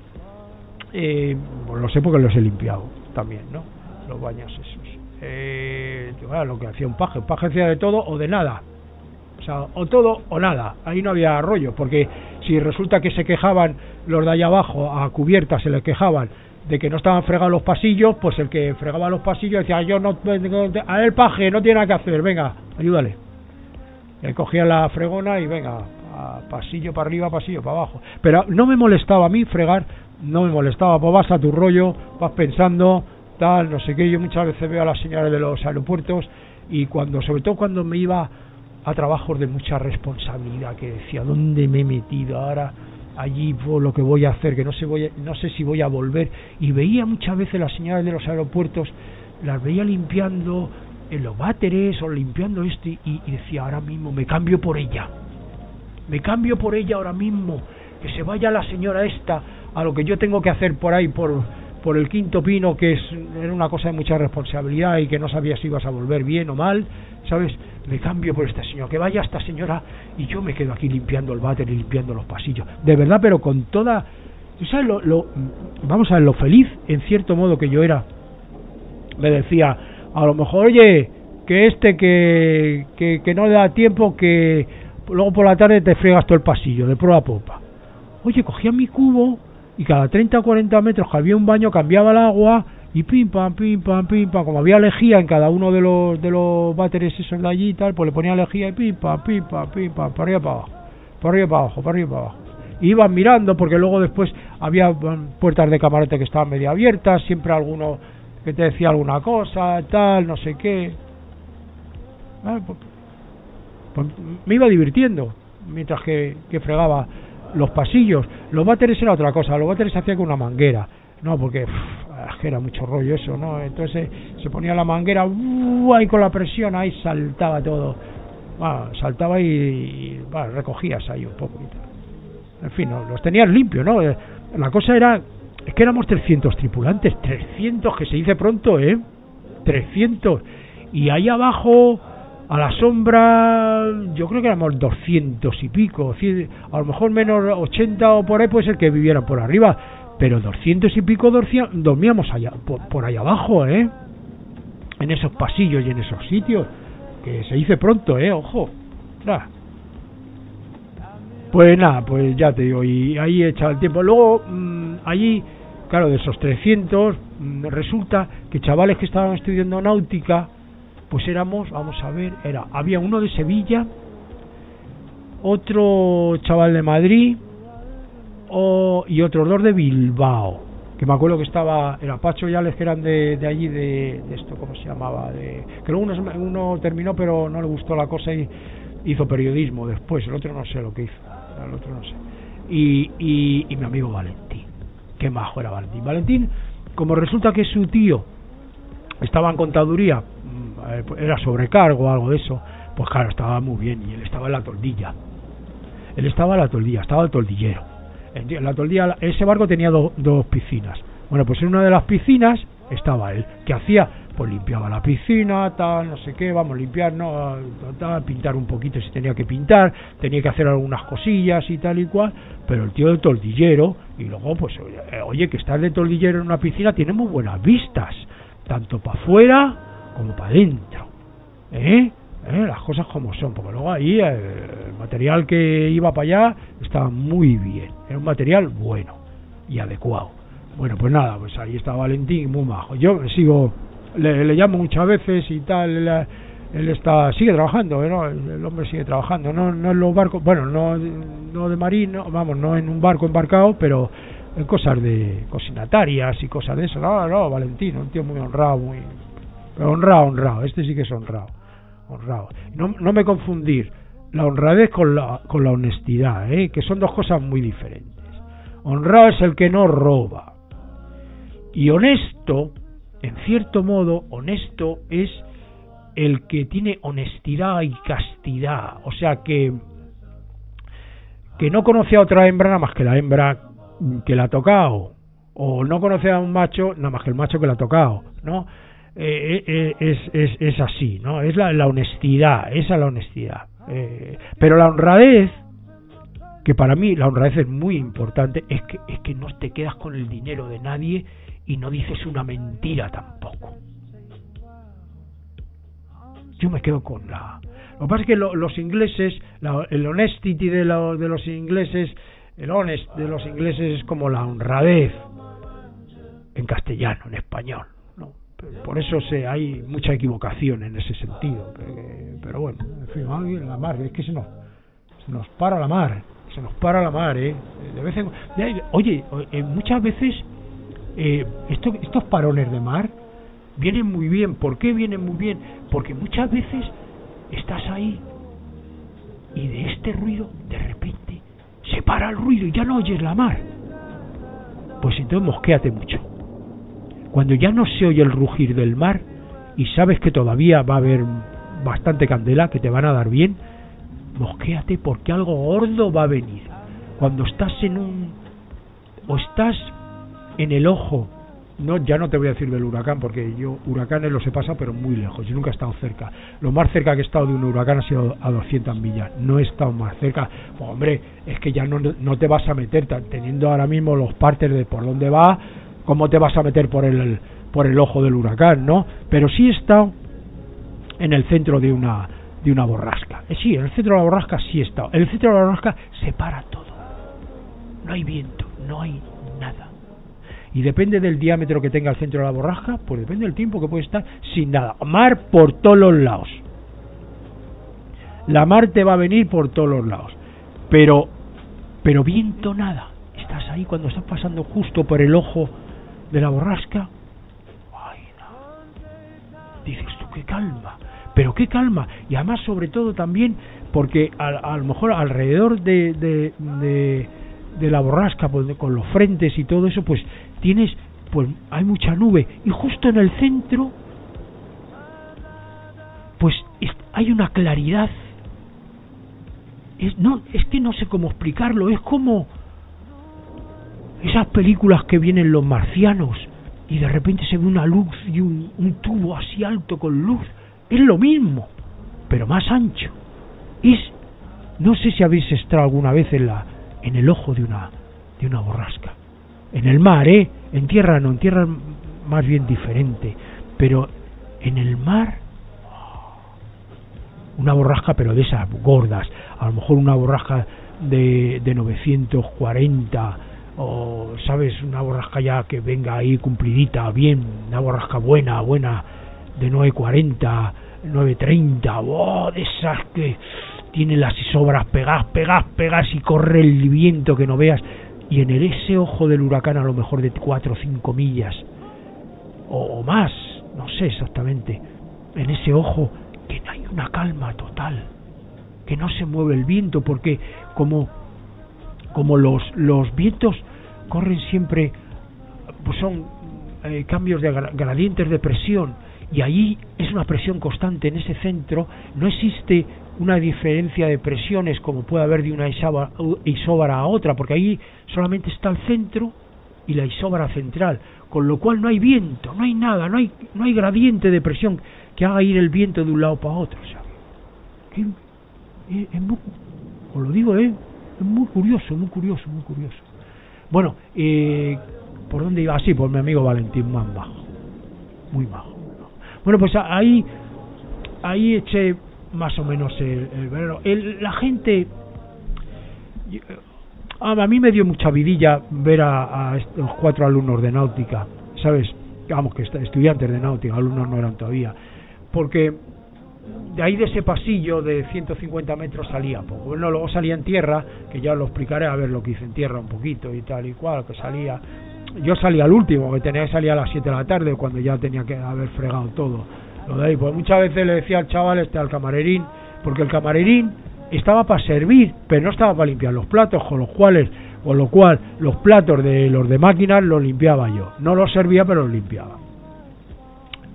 pues lo sé porque los he limpiado también, ¿no? Los baños esos. Bueno, lo que hacía un paje hacía de todo o de nada, o sea, o todo o nada. Ahí no había rollo, porque si resulta que se quejaban los de allá abajo, a cubierta se les quejaban de que no estaban fregados los pasillos, pues el que fregaba los pasillos decía, yo no, a el paje no tiene nada que hacer, venga, ayúdale. Y cogía la fregona y venga, pasillo para arriba, pasillo para abajo. Pero no me molestaba a mí fregar, no me molestaba, pues vas a tu rollo, vas pensando, tal, no sé qué. Yo muchas veces veo a las señoras de los aeropuertos, y sobre todo cuando me iba a trabajos de mucha responsabilidad, que decía, ¿dónde me he metido ahora? Allí por lo que voy a hacer, que no sé si voy a volver, y veía muchas veces las señoras de los aeropuertos, las veía limpiando en los váteres o limpiando esto, y decía, ahora mismo me cambio por ella ahora mismo, que se vaya la señora esta a lo que yo tengo que hacer por ahí, por el Quinto Pino, que era una cosa de mucha responsabilidad y que no sabía si ibas a volver bien o mal, ¿sabes? Me cambio por esta señora, que vaya esta señora, y yo me quedo aquí limpiando el váter y limpiando los pasillos, de verdad, pero con toda, ¿sabes? Vamos a ver, lo feliz en cierto modo que yo era. Me decía, a lo mejor, oye, que no le da tiempo, que luego por la tarde te fregas todo el pasillo de proa a popa. Oye, cogía mi cubo y cada 30 o 40 metros que había un baño cambiaba el agua, y pim pam, como había lejía en cada uno de los váteres esos de allí y tal, pues le ponía lejía y pim pam, para arriba para abajo. Y iban mirando, porque luego después había puertas de camarote que estaban medio abiertas, siempre alguno que te decía alguna cosa, tal, no sé qué. Pues me iba divirtiendo mientras que fregaba los pasillos. Los váteres era otra cosa, los váteres se hacía con una manguera, no, porque es que era mucho rollo eso, ¿no? Entonces se ponía la manguera, ahí con la presión, ahí saltaba todo, saltaba y recogías ahí un poco y tal. En fin, ¿no? Los tenías limpios, ¿no? La cosa era, es que éramos 300 tripulantes, 300, que se dice pronto, 300, y ahí abajo a la sombra yo creo que éramos 200 y pico, 100, a lo mejor menos 80 o por ahí puede ser que vivieran por arriba, pero 200 y pico dormíamos allá, por ahí abajo, en esos pasillos y en esos sitios, que se dice pronto, ojo. Pues nada, pues ya te digo, y ahí he echado el tiempo. Luego allí, claro, de esos 300 resulta que chavales que estaban estudiando náutica, pues éramos, vamos a ver, había uno de Sevilla, otro chaval de Madrid, y otros dos de Bilbao, que me acuerdo que era Pacho y Alex, que eran de allí, de esto, ¿cómo se llamaba? Que luego uno terminó pero no le gustó la cosa y hizo periodismo después, el otro no sé lo que hizo, y mi amigo Valentín, qué majo era Valentín, como resulta que su tío estaba en contaduría, era sobrecargo o algo de eso, pues claro, estaba muy bien, y él estaba en la toldilla, estaba el toldillero. En la toldilla, ese barco tenía dos piscinas. Bueno, pues en una de las piscinas estaba él, que hacía, pues limpiaba la piscina, tal, no sé qué, limpiar, no, tal, pintar un poquito si tenía que pintar, tenía que hacer algunas cosillas y tal y cual, pero el tío del toldillero, y luego pues, oye, que estar de toldillero en una piscina tiene muy buenas vistas, tanto para afuera como para adentro, las cosas como son, porque luego ahí el material que iba para allá estaba muy bien, era un material bueno y adecuado. Bueno, pues nada, pues ahí está Valentín, muy majo. Yo le llamo muchas veces y tal, él sigue trabajando, ¿no? El hombre sigue trabajando, no en los barcos, bueno, no de marino, vamos, no en un barco embarcado, pero en cosas de cocinatarias y cosas de eso. No, Valentín, un tío muy honrado, honrado, este sí que es honrado. No me confundir la honradez con la honestidad, que son dos cosas muy diferentes. Honrado es el que no roba, y honesto en cierto modo, honesto es el que tiene honestidad y castidad, o sea que no conoce a otra hembra nada más que la hembra que la ha tocado, o no conoce a un macho nada más que el macho que la ha tocado, ¿no? Es así, ¿no? Es la honestidad, esa es la honestidad. Pero la honradez, que para mí la honradez es muy importante, es que no te quedas con el dinero de nadie y no dices una mentira tampoco. Yo me quedo con Lo que pasa es que los ingleses, el honesty de los ingleses, el honest de los ingleses es como la honradez en castellano, en español, ¿no? Por eso hay mucha equivocación en ese sentido. Pero bueno, en fin, la mar, es que se nos para la mar. Se nos para la mar, De vez en oye, muchas veces estos parones de mar vienen muy bien. ¿Por qué vienen muy bien? Porque muchas veces estás ahí y de este ruido de repente se para el ruido y ya no oyes la mar. Pues entonces mosquéate mucho. Cuando ya no se oye el rugir del mar y sabes que todavía va a haber bastante candela, que te van a dar bien, mosquéate porque algo gordo va a venir. Cuando estás estás en el ojo, ya no te voy a decir del huracán, porque yo huracanes los he pasado pero muy lejos, yo nunca he estado cerca. Lo más cerca que he estado de un huracán ha sido a 200 millas, no he estado más cerca. Pues hombre, es que ya no te vas a meter, teniendo ahora mismo los partes de por dónde va, ¿cómo te vas a meter por el ojo del huracán, no? Pero sí he estado en el centro de una borrasca. Sí, en el centro de la borrasca sí he estado. En el centro de la borrasca se para todo. No hay viento, no hay nada. Y depende del diámetro que tenga el centro de la borrasca, pues depende del tiempo que puede estar sin nada. Mar por todos los lados. La mar te va a venir por todos los lados. Pero viento nada. Estás ahí cuando estás pasando justo por el ojo de la borrasca. Ay, no. Dices tú, qué calma. Pero qué calma. Y además, sobre todo también, porque a lo mejor alrededor de la borrasca, pues, con los frentes y todo eso, pues hay mucha nube. Y justo en el centro, pues hay una claridad. Es que no sé cómo explicarlo. Es como esas películas que vienen los marcianos y de repente se ve una luz y un tubo así alto con luz. Es lo mismo, pero más ancho. No sé si habéis estado alguna vez en el ojo de una borrasca. En el mar, en tierra no, en tierra más bien diferente. Pero en el mar, una borrasca, pero de esas gordas. A lo mejor una borrasca de 940, o, ¿sabes? Una borrasca ya que venga ahí cumplidita, bien, una borrasca buena, de 940, 930, de esas que tienen las isobras pegadas y corre el viento que no veas, y en ese ojo del huracán a lo mejor de 4 o 5 millas o más, no sé exactamente, en ese ojo que hay una calma total, que no se mueve el viento, porque como los vientos corren siempre, pues son cambios de gradientes de presión, y allí es una presión constante. En ese centro no existe una diferencia de presiones como puede haber de una isóbara a otra, porque ahí solamente está el centro y la isóbara central, con lo cual no hay viento, no hay nada, no hay gradiente de presión que haga ir el viento de un lado para otro. O sea, os lo digo, es muy curioso. Bueno, ¿por dónde iba? Sí, por mi amigo Valentín, más bajo, muy bajo. Bueno, pues ahí eché más o menos el verano. La gente, a mí me dio mucha vidilla ver a estos 4 alumnos de náutica, ¿sabes? Vamos, que estudiantes de náutica, alumnos no eran todavía, porque de ahí de ese pasillo de 150 metros salía poco. Bueno, luego salía en tierra, que ya os lo explicaré, a ver lo que hice en tierra un poquito y tal y cual, que salía. Yo salí al último, que tenía que salir a las 7 de la tarde, cuando ya tenía que haber fregado todo. Lo de ahí, pues muchas veces le decía al chaval al camarerín, porque el camarerín estaba para servir, pero no estaba para limpiar los platos, con lo cual los platos de los de máquinas los limpiaba yo. No los servía, pero los limpiaba.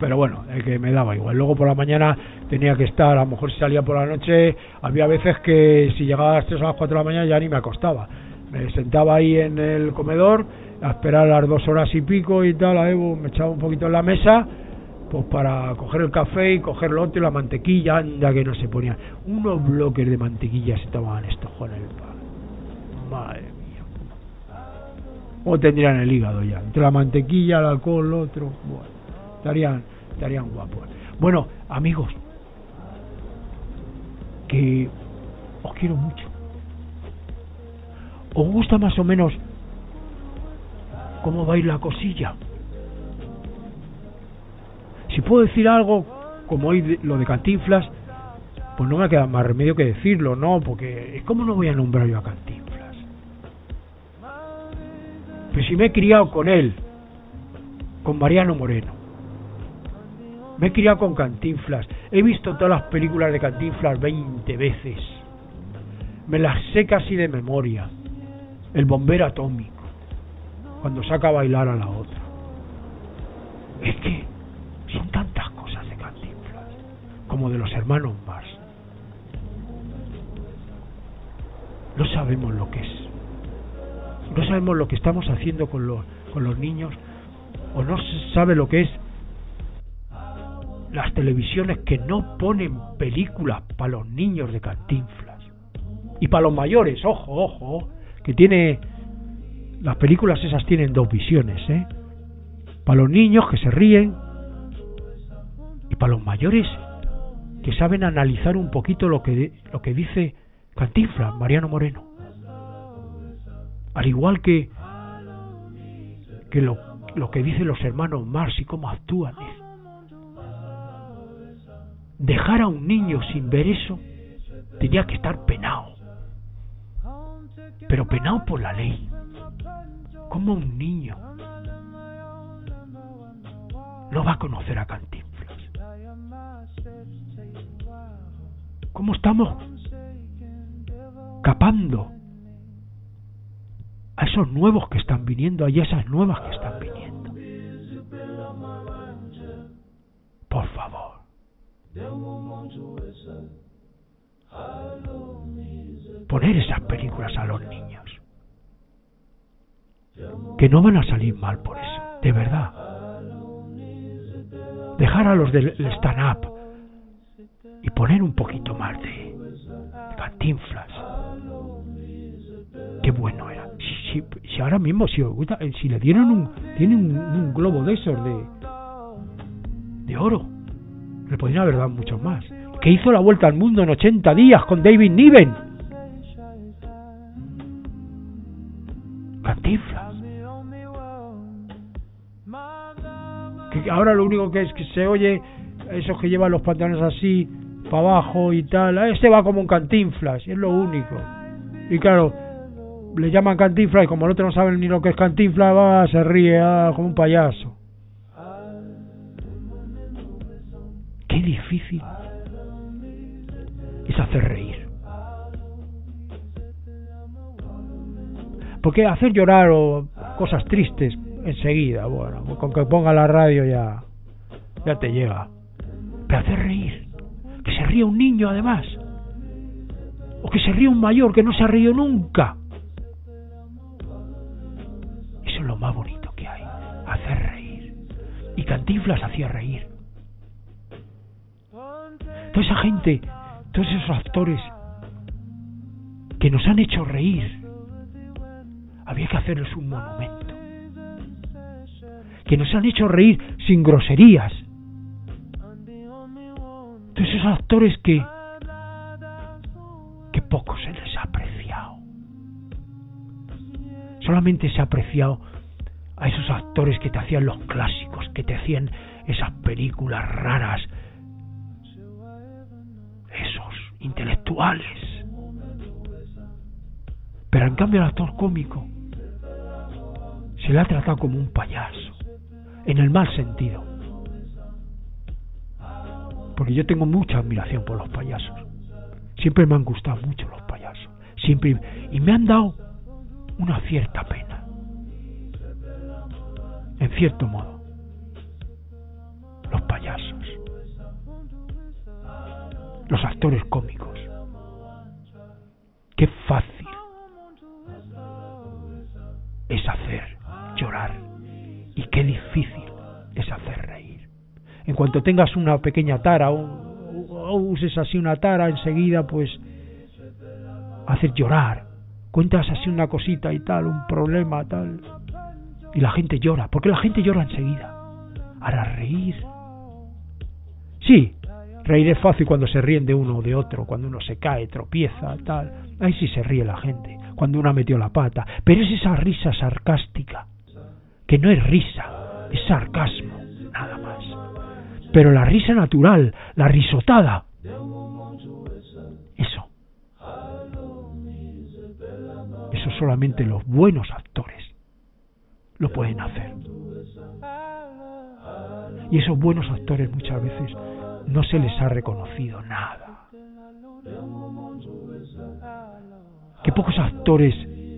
Pero bueno, que me daba igual. Luego por la mañana tenía que estar, a lo mejor si salía por la noche, había veces que si llegaba a las 3 o las 4 de la mañana ya ni me acostaba. Me sentaba ahí en el comedor a esperar las 2 horas y pico y tal, me echaba un poquito en la mesa, pues para coger el café y coger lo otro y la mantequilla, anda que no se ponía. Unos bloques de mantequilla se tomaban estos con el pan. Madre mía. O tendrían el hígado ya, entre la mantequilla, el alcohol, lo otro, bueno, estarían guapos. Bueno, amigos, que os quiero mucho. ¿Os gusta más o menos cómo va a ir la cosilla? Si puedo decir algo, como hoy lo de Cantinflas, pues no me queda más remedio que decirlo, ¿no? Porque ¿cómo no voy a nombrar yo a Cantinflas? Pues si me he criado con él, con Mariano Moreno, me he criado con Cantinflas, he visto todas las películas de Cantinflas 20 veces, me las sé casi de memoria. El bombero atómico, cuando saca a bailar a la otra. Es que son tantas cosas de Cantinflas, como de los hermanos Marx. No sabemos lo que es. No sabemos lo que estamos haciendo con los niños, o no se sabe lo que es las televisiones que no ponen películas para los niños de Cantinflas. Y para los mayores, ojo, que tiene... Las películas esas tienen 2 visiones, para los niños que se ríen y para los mayores que saben analizar un poquito lo que dice Cantinflas, Mariano Moreno, al igual que lo que dicen los hermanos Marx y cómo actúan. Dejar a un niño sin ver eso tenía que estar penado, pero penado por la ley. ¿Cómo un niño no va a conocer a Cantinflas? ¿Cómo estamos capando a esos nuevos que están viniendo y a esas nuevas que están viniendo? Por favor. Poner esas películas a los niños, que no van a salir mal por eso, de verdad. Dejar a los del stand-up y poner un poquito más de Cantinflas. Qué bueno era. Si ahora mismo, si os gusta, si le dieron tienen un globo de esos de oro, le podrían haber dado muchos más. Que hizo la vuelta al mundo en 80 días con David Niven. Cantinflas. Que ahora lo único que es que se oye, esos que llevan los pantalones así para abajo y tal, este va como un Cantinflas, y es lo único. Y claro, le llaman Cantinflas y como el otro no sabe ni lo que es Cantinflas, se ríe como un payaso. Qué difícil es hacer reír. Porque hacer llorar o cosas tristes enseguida, bueno, con que ponga la radio ya te llega. Pero hacer reír, que se ría un niño además, o que se ría un mayor que no se ha reído nunca, eso es lo más bonito que hay, hacer reír. Y Cantinflas hacía reír. Toda esa gente, todos esos actores que nos han hecho reír, había que hacerles un monumento. Que nos han hecho reír sin groserías. Todos esos actores que poco se les ha apreciado. Solamente se ha apreciado a esos actores que te hacían los clásicos, que te hacían esas películas raras, esos intelectuales. Pero en cambio al actor cómico se le ha tratado como un payaso, en el mal sentido, porque yo tengo mucha admiración por los payasos. Siempre me han gustado mucho los payasos, siempre, y me han dado una cierta pena, en cierto modo. los payasos, los actores cómicos. Qué fácil es hacer llorar y qué difícil es hacer reír. En cuanto tengas una pequeña tara o uses así una tara, enseguida pues haces llorar, cuentas así una cosita y tal, un problema tal, y la gente llora, porque la gente llora enseguida. Ahora reír, sí, reír es fácil cuando se ríen de uno o de otro, cuando uno se cae, tropieza, tal, ahí sí se ríe la gente, cuando uno ha metido la pata, pero es esa risa sarcástica, que no es risa, es sarcasmo, nada más. Pero la risa natural, la risotada, eso solamente los buenos actores lo pueden hacer. Y esos buenos actores muchas veces no se les ha reconocido nada. Que pocos actores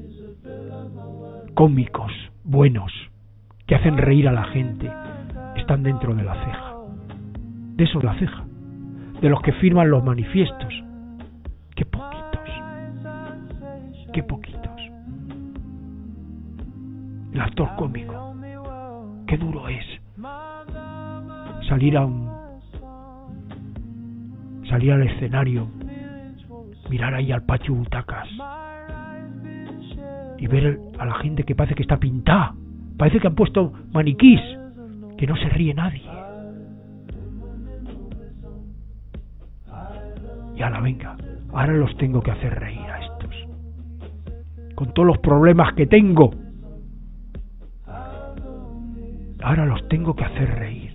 cómicos, buenos, que hacen reír a la gente, están dentro de la ceja. De esos la ceja. De los que firman los manifiestos. Qué poquitos. Qué poquitos. El actor cómico. Qué duro es salir al escenario, mirar ahí al patio butacas y ver a la gente que parece que está pintada, parece que han puesto maniquís, que no se ríe nadie. Y ahora venga, ahora los tengo que hacer reír a estos, con todos los problemas que tengo, ahora los tengo que hacer reír.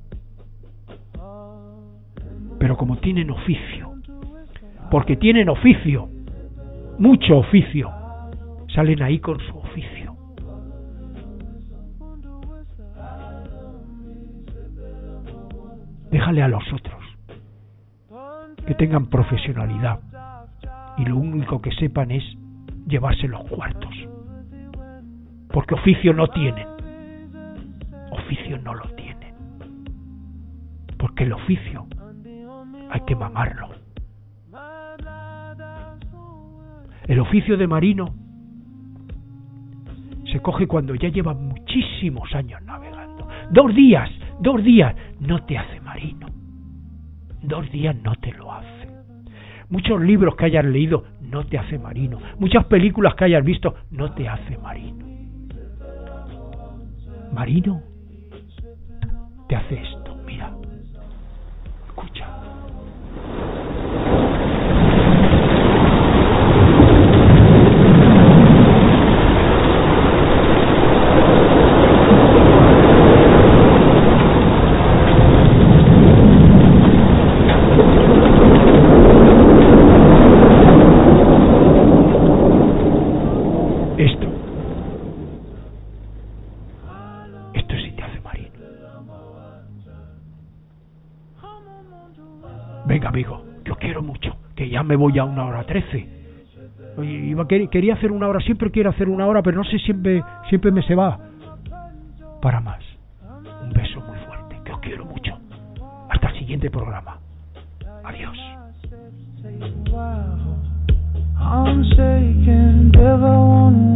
Pero como tienen oficio, porque tienen oficio, mucho oficio, salen ahí con su oficio. Déjale a los otros que tengan profesionalidad y lo único que sepan es llevarse los cuartos, porque oficio no tienen, oficio no lo tienen, porque el oficio hay que mamarlo. El oficio de marino se coge cuando ya lleva muchísimos años navegando. 2 días no te hace marino. 2 días no te lo hace. Muchos libros que hayas leído no te hace marino. Muchas películas que hayas visto no te hace marino. Marino te hace esto, mira. Escucha. Esto sí te hace marino. Venga, amigo, que os quiero mucho, que ya me voy a 1:13. Quería hacer 1 hora, siempre quiero hacer 1 hora, pero no sé, siempre me se va para más. Un beso muy fuerte, que os quiero mucho. Hasta el siguiente programa. Adiós. I'm shaking, never wanna